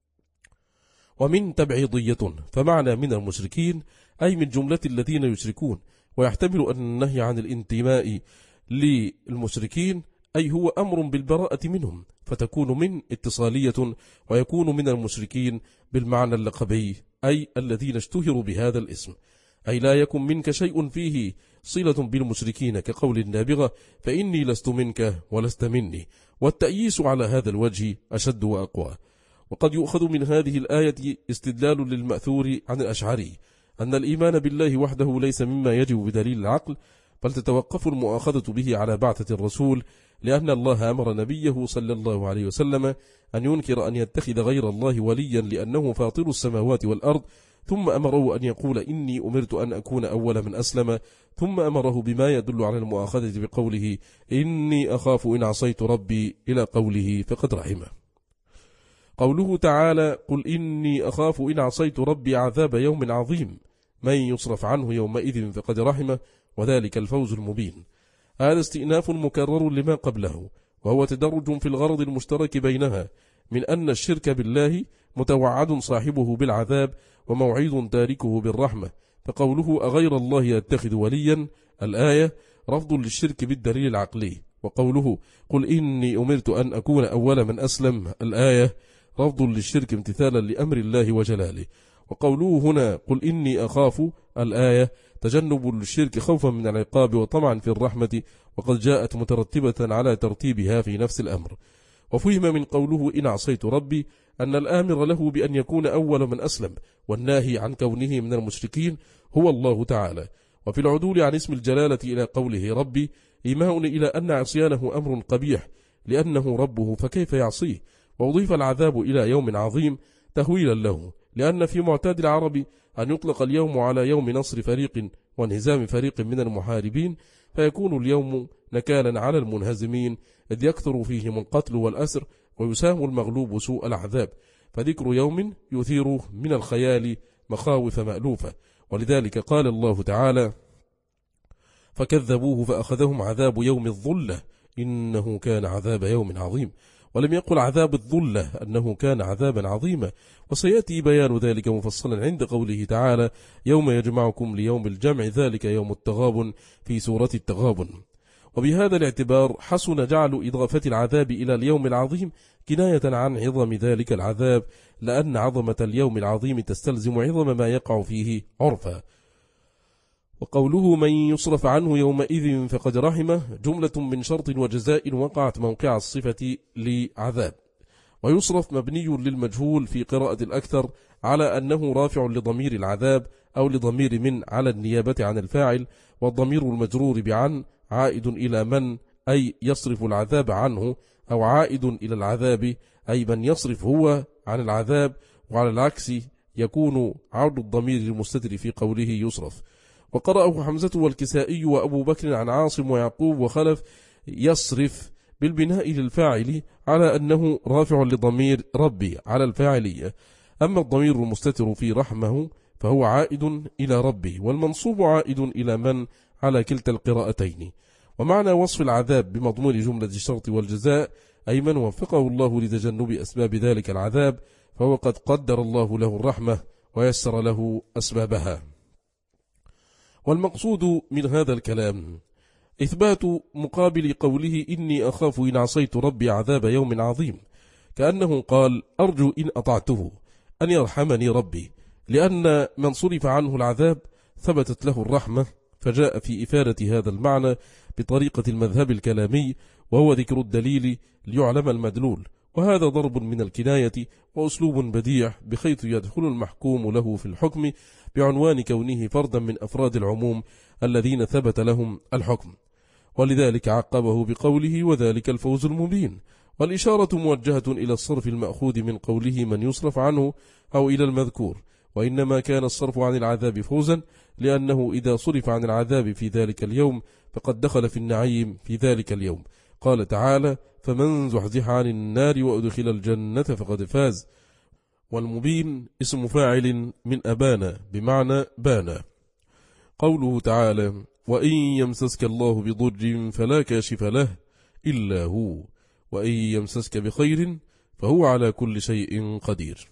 ومن تبعيضية، فمعنى من المشركين أي من جملة الذين يشركون، ويحتمل أن النهي عن الانتماء للمشركين أي هو أمر بالبراءة منهم، فتكون من اتصالية، ويكون من المشركين بالمعنى اللقبي أي الذين اشتهروا بهذا الاسم، أي لا يكن منك شيء فيه صلة بالمشركين، كقول النابغة: فإني لست منك ولست مني. والتأييس على هذا الوجه أشد وأقوى. وقد يؤخذ من هذه الآية استدلال للمأثور عن الأشعري أن الإيمان بالله وحده ليس مما يجب بدليل العقل، بل تتوقف المؤاخذة به على بعثة الرسول، لأن الله أمر نبيه صلى الله عليه وسلم أن ينكر أن يتخذ غير الله وليا لأنه فاطر السماوات والأرض، ثم أمره أن يقول إني أمرت أن أكون أول من أسلم، ثم أمره بما يدل على المؤاخذة بقوله إني أخاف إن عصيت ربي إلى قوله فقد رحمه. قوله تعالى قل إني أخاف إن عصيت ربي عذاب يوم عظيم من يصرف عنه يومئذ فقد رحمه وذلك الفوز المبين. هذا استئناف مكرر لما قبله، وهو تدرج في الغرض المشترك بينها من أن الشرك بالله متوعد صاحبه بالعذاب وموعيد تاركه بالرحمة، فقوله أغير الله يتخذ وليا الآية رفض للشرك بالدليل العقلي، وقوله قل إني أمرت أن أكون أول من أسلم الآية رفض للشرك امتثالا لأمر الله وجلاله، وقوله هنا قل إني أخاف الآية تجنب للشرك خوفا من العقاب وطمعا في الرحمة، وقد جاءت مترتبة على ترتيبها في نفس الأمر. وفهم من قوله إن عصيت ربي أن الآمر له بأن يكون أول من أسلم والناهي عن كونه من المشركين هو الله تعالى، وفي العدول عن اسم الجلالة إلى قوله ربي إيماء إلى أن عصيانه أمر قبيح لأنه ربه فكيف يعصيه، وأضيف العذاب إلى يوم عظيم تهويلا له، لأن في معتاد العرب أن يطلق اليوم على يوم نصر فريق وانهزام فريق من المحاربين، فيكون اليوم نكالا على المنهزمين إذ يكثر فيهم القتل والأسر ويسام المغلوب سوء العذاب، فذكر يوم يثير من الخيال مخاوف مألوفة. ولذلك قال الله تعالى فكذبوه فأخذهم عذاب يوم الظلة إنه كان عذاب يوم عظيم، ولم يقل عذاب الظلة أنه كان عذابا عظيما، وسيأتي بيان ذلك مفصلا عند قوله تعالى يوم يجمعكم ليوم الجمع ذلك يوم التغابن في سورة التغابن. وبهذا الاعتبار حسن جعل إضافة العذاب إلى اليوم العظيم كناية عن عظم ذلك العذاب، لأن عظمة اليوم العظيم تستلزم عظم ما يقع فيه عرفا. وقوله من يصرف عنه يومئذ فقد رحمه جملة من شرط وجزاء وقعت موقع الصفة لعذاب، ويصرف مبني للمجهول في قراءة الأكثر على أنه رافع لضمير العذاب أو لضمير من على النيابة عن الفاعل، والضمير المجرور بعن عائد إلى من أي يصرف العذاب عنه، أو عائد إلى العذاب أي من يصرف هو عن العذاب، وعلى العكس يكون عود الضمير المستتر في قوله يصرف. وقرأه حمزة والكسائي وأبو بكر عن عاصم ويعقوب وخلف يصرف بالبناء للفاعل على أنه رافع لضمير ربي على الفاعلية، أما الضمير المستتر في رحمه فهو عائد إلى ربي، والمنصوب عائد إلى من على كلتا القراءتين. ومعنى وصف العذاب بمضمون جملة الشرط والجزاء أي من وفقه الله لتجنب أسباب ذلك العذاب فهو قد قدر الله له الرحمة ويسر له أسبابها. والمقصود من هذا الكلام إثبات مقابل قوله إني أخاف إن عصيت ربي عذاب يوم عظيم، كأنه قال أرجو إن أطعته أن يرحمني ربي، لأن من صرف عنه العذاب ثبتت له الرحمة، فجاء في إفادة هذا المعنى بطريقة المذهب الكلامي، وهو ذكر الدليل ليعلم المدلول، وهذا ضرب من الكناية وأسلوب بديع بحيث يدخل المحكوم له في الحكم بعنوان كونه فردا من أفراد العموم الذين ثبت لهم الحكم. ولذلك عقبه بقوله وذلك الفوز المبين، والإشارة موجهة إلى الصرف المأخوذ من قوله من يصرف عنه أو إلى المذكور، وإنما كان الصرف عن العذاب فوزا لأنه إذا صرف عن العذاب في ذلك اليوم فقد دخل في النعيم في ذلك اليوم. قال تعالى فمن زحزح عن النار وأدخل الجنة فقد فاز، والمبين اسم فاعل من أبانا بمعنى بانا. قوله تعالى وإن يمسسك الله بضر فلا كاشف له إلا هو وإن يمسسك بخير فهو على كل شيء قدير.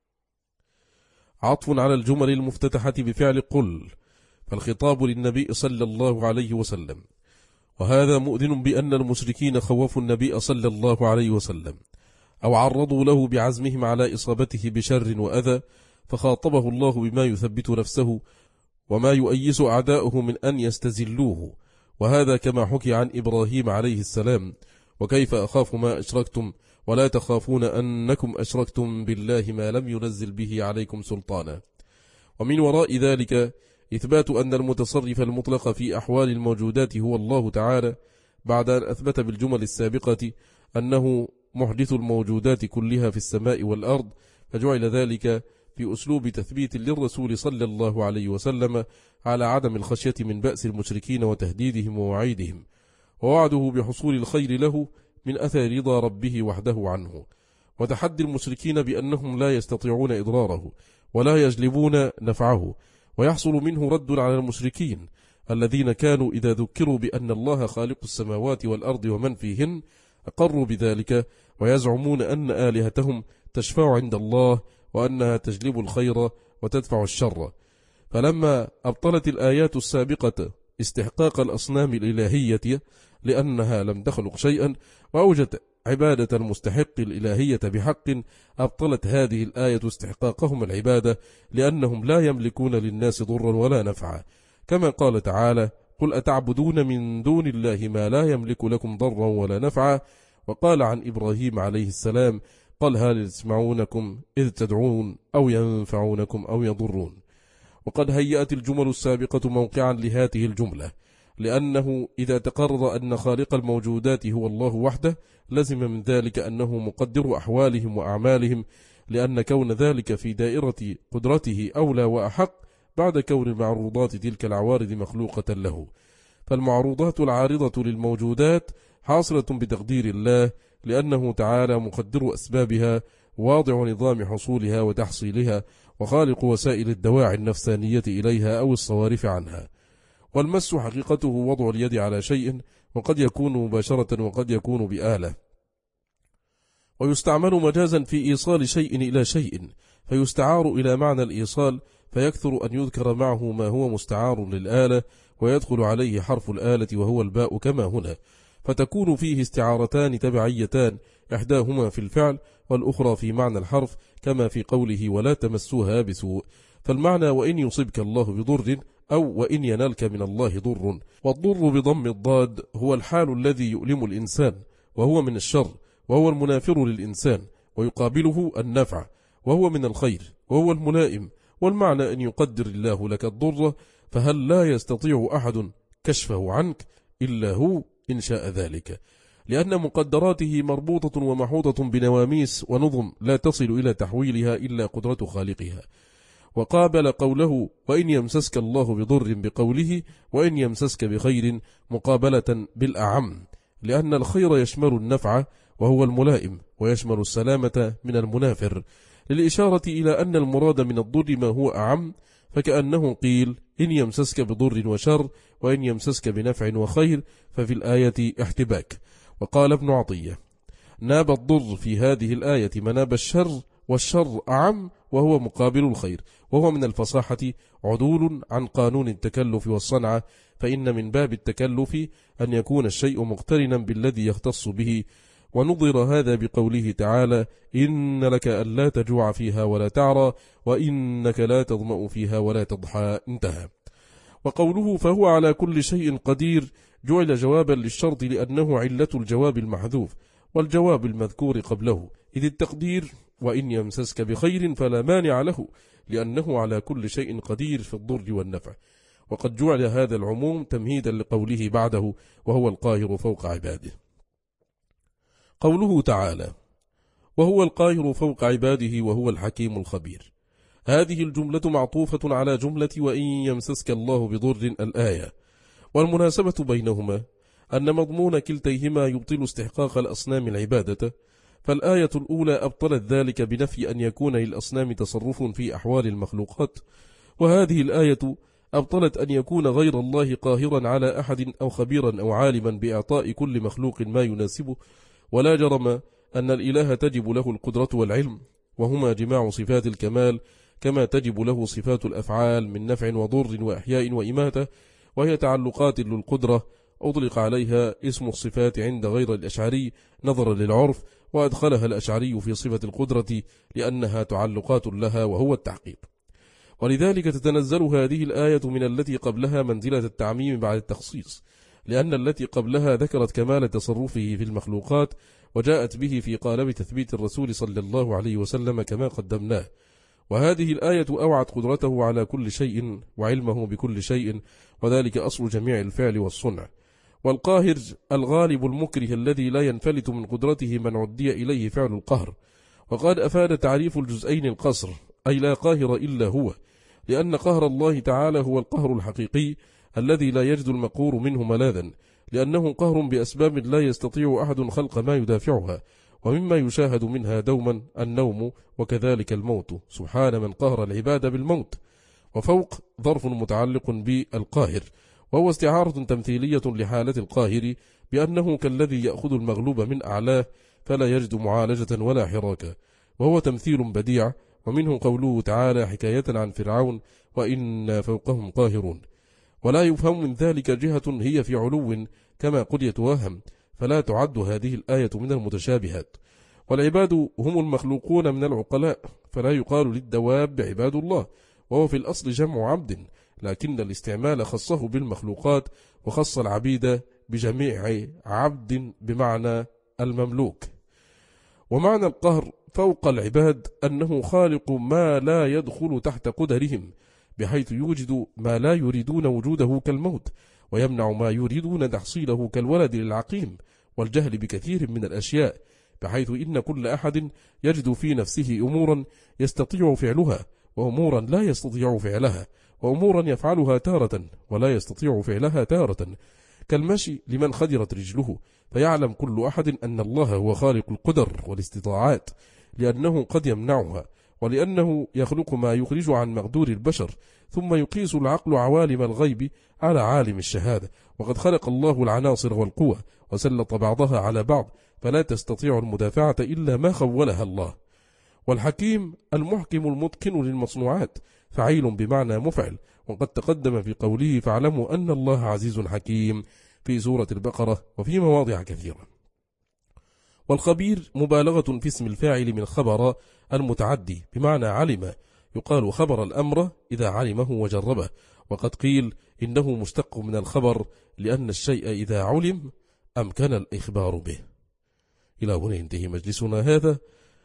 عطف على الجمل المفتتحة بفعل قل، فالخطاب للنبي صلى الله عليه وسلم، وهذا مؤذن بأن المشركين خوفوا النبي صلى الله عليه وسلم أو عرضوا له بعزمهم على إصابته بشر وأذى، فخاطبه الله بما يثبت نفسه وما يؤيس أعداؤه من أن يستزلوه، وهذا كما حكي عن إبراهيم عليه السلام وكيف أخاف ما أشركتم ولا تخافون أنكم أشركتم بالله ما لم ينزل به عليكم سلطانا. ومن وراء ذلك إثبات أن المتصرف المطلق في أحوال الموجودات هو الله تعالى، بعد أن أثبت بالجمل السابقة أنه محدث الموجودات كلها في السماء والأرض، فجعل ذلك في أسلوب تثبيت للرسول صلى الله عليه وسلم على عدم الخشية من بأس المشركين وتهديدهم ووعيدهم، ووعده بحصول الخير له من أثر رضا ربه وحده عنه، وتحدي المشركين بأنهم لا يستطيعون إضراره ولا يجلبون نفعه، ويحصل منه رد على المشركين الذين كانوا إذا ذكروا بأن الله خالق السماوات والأرض ومن فيهن أقروا بذلك، ويزعمون أن آلهتهم تشفع عند الله وأنها تجلب الخير وتدفع الشر. فلما أبطلت الآيات السابقة استحقاق الأصنام الإلهية لأنها لم تخلق شيئا وأوجدت عبادة المستحق الإلهية بحق، أبطلت هذه الآية استحقاقهم العبادة لأنهم لا يملكون للناس ضرا ولا نفعا، كما قال تعالى قل أتعبدون من دون الله ما لا يملك لكم ضرا ولا نفعا. وقال عن إبراهيم عليه السلام قال هل يسمعونكم إذ تدعون أو ينفعونكم أو يضرون. وقد هيأت الجمل السابقة موقعا لهذه الجملة، لأنه إذا تقرر أن خالق الموجودات هو الله وحده لزم من ذلك أنه مقدر أحوالهم وأعمالهم، لأن كون ذلك في دائرة قدرته أولى وأحق بعد كون المعروضات تلك العوارض مخلوقة له. فالمعروضات العارضة للموجودات حاصلة بتقدير الله، لأنه تعالى مقدر أسبابها، واضع نظام حصولها وتحصيلها، وخالق وسائل الدواعي النفسانية إليها أو الصوارف عنها. والمس حقيقته وضع اليد على شيء، وقد يكون مباشرة وقد يكون بآلة، ويستعمل مجازا في إيصال شيء إلى شيء، فيستعار إلى معنى الإيصال، فيكثر أن يذكر معه ما هو مستعار للآلة، ويدخل عليه حرف الآلة وهو الباء كما هنا، فتكون فيه استعارتان تبعيتان، إحداهما في الفعل والأخرى في معنى الحرف، كما في قوله ولا تمسوها بسوء. فالمعنى وإن يصبك الله بضر، أو وإن ينالك من الله ضر. والضر بضم الضاد هو الحال الذي يؤلم الإنسان، وهو من الشر، وهو المنافر للإنسان، ويقابله النفع، وهو من الخير، وهو الملائم. والمعنى أن يقدر الله لك الضر، فهل لا يستطيع أحد كشفه عنك إلا هو إن شاء ذلك، لأن مقدراته مربوطة ومحوطة بنواميس ونظم لا تصل إلى تحويلها إلا قدرة خالقها. وقابل قوله وإن يمسسك الله بضر بقوله وإن يمسسك بخير مقابلة بالأعم، لأن الخير يشمل النفع وهو الملائم، ويشمل السلامة من المنافر، للإشارة إلى أن المراد من الضر ما هو أعم، فكأنه قيل إن يمسسك بضر وشر، وإن يمسسك بنفع وخير، ففي الآية احتباك. وقال ابن عطية ناب الضر في هذه الآية مناب الشر، والشر أعم وهو مقابل الخير، وهو من الفصاحة عدول عن قانون التكلف والصنعة، فإن من باب التكلف أن يكون الشيء مقترنا بالذي يختص به. ونظر هذا بقوله تعالى إن لك ألا تجوع فيها ولا تعرى، وإنك لا تظمأ فيها ولا تضحى، انتهى. وقوله فهو على كل شيء قدير جعل جوابا للشرط، لأنه علة الجواب المحذوف والجواب المذكور قبله، إذ التقدير وإن يمسسك بخير فلا مانع له، لأنه على كل شيء قدير في الضر والنفع. وقد جعل هذا العموم تمهيدا لقوله بعده وهو القاهر فوق عباده. قوله تعالى وهو القاهر فوق عباده وهو الحكيم الخبير، هذه الجملة معطوفة على جملة وإن يمسسك الله بضر الآية، والمناسبة بينهما أن مضمون كلتيهما يبطل استحقاق الأصنام العبادة، فالآية الأولى أبطلت ذلك بنفي أن يكون للأصنام تصرف في أحوال المخلوقات، وهذه الآية أبطلت أن يكون غير الله قاهرا على أحد أو خبيرا أو عالما بإعطاء كل مخلوق ما يناسبه. ولا جرم أن الإله تجب له القدرة والعلم، وهما جماع صفات الكمال، كما تجب له صفات الأفعال من نفع وضر وإحياء وإماتة، وهي تعلقات للقدرة أطلق عليها اسم الصفات عند غير الأشعري نظرا للعرف، وأدخلها الأشعري في صفة القدرة لأنها تعلقات لها وهو التحقيق. ولذلك تتنزل هذه الآية من التي قبلها منزلة التعميم بعد التخصيص، لأن التي قبلها ذكرت كمال تصرفه في المخلوقات، وجاءت به في قالب تثبيت الرسول صلى الله عليه وسلم كما قدمناه. وهذه الآية أوعت قدرته على كل شيء وعلمه بكل شيء، وذلك أصل جميع الفعل والصنع. والقاهر الغالب المكره الذي لا ينفلت من قدرته من عدي إليه فعل القهر. وقد أفاد تعريف الجزئين القصر، أي لا قاهر إلا هو، لأن قهر الله تعالى هو القهر الحقيقي الذي لا يجد المقهور منه ملاذا، لأنه قهر بأسباب لا يستطيع أحد خلق ما يدافعها، ومما يشاهد منها دوما النوم، وكذلك الموت، سبحان من قهر العباد بالموت. وفوق ظرف متعلق بالقاهر، وهو استعارة تمثيلية لحالة القاهر بأنه كالذي يأخذ المغلوب من أعلاه فلا يجد معالجة ولا حراكة، وهو تمثيل بديع. ومنه قوله تعالى حكاية عن فرعون وإنا فوقهم قاهرون. ولا يفهم من ذلك جهة هي في علو كما قد يتوهم، فلا تعد هذه الآية من المتشابهات. والعباد هم المخلوقون من العقلاء، فلا يقال للدواب عباد الله، وهو في الأصل جمع عبد، لكن الاستعمال خصه بالمخلوقات، وخص العبيد بجميع عبد بمعنى المملوك. ومعنى القهر فوق العباد أنه خالق ما لا يدخل تحت قدرهم، بحيث يوجد ما لا يريدون وجوده كالموت، ويمنع ما يريدون تحصيله كالولد للعقيم، والجهل بكثير من الأشياء، بحيث إن كل أحد يجد في نفسه أمورا يستطيع فعلها وأمورا لا يستطيع فعلها، وأمورا يفعلها تارة ولا يستطيع فعلها تارة، كالمشي لمن خدرت رجله، فيعلم كل أحد أن الله هو خالق القدر والاستطاعات، لأنه قد يمنعها، ولأنه يخلق ما يخرج عن مقدور البشر، ثم يقيس العقل عوالم الغيب على عالم الشهادة، وقد خلق الله العناصر والقوة وسلط بعضها على بعض، فلا تستطيع المدافعة إلا ما خولها الله. والحكيم المحكم المتقن للمصنوعات، فعيل بمعنى مفعل، وقد تقدم في قوله فاعلموا أن الله عزيز حكيم في سورة البقرة وفي مواضع كثيرة. والخبير مبالغة في اسم الفاعل من خبر المتعدي بمعنى علم، يقال خبر الأمر إذا علمه وجربه، وقد قيل إنه مشتق من الخبر لأن الشيء إذا علم أمكن الإخبار به. إلى هنا ينتهي مجلسنا هذا،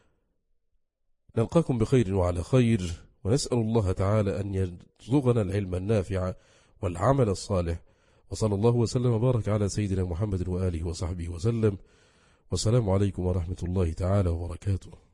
نلقاكم بخير وعلى خير، ونسأل الله تعالى أن يرزقنا العلم النافع والعمل الصالح، وصلى الله وسلم وبارك على سيدنا محمد وآله وصحبه وسلم، والسلام عليكم ورحمة الله تعالى وبركاته.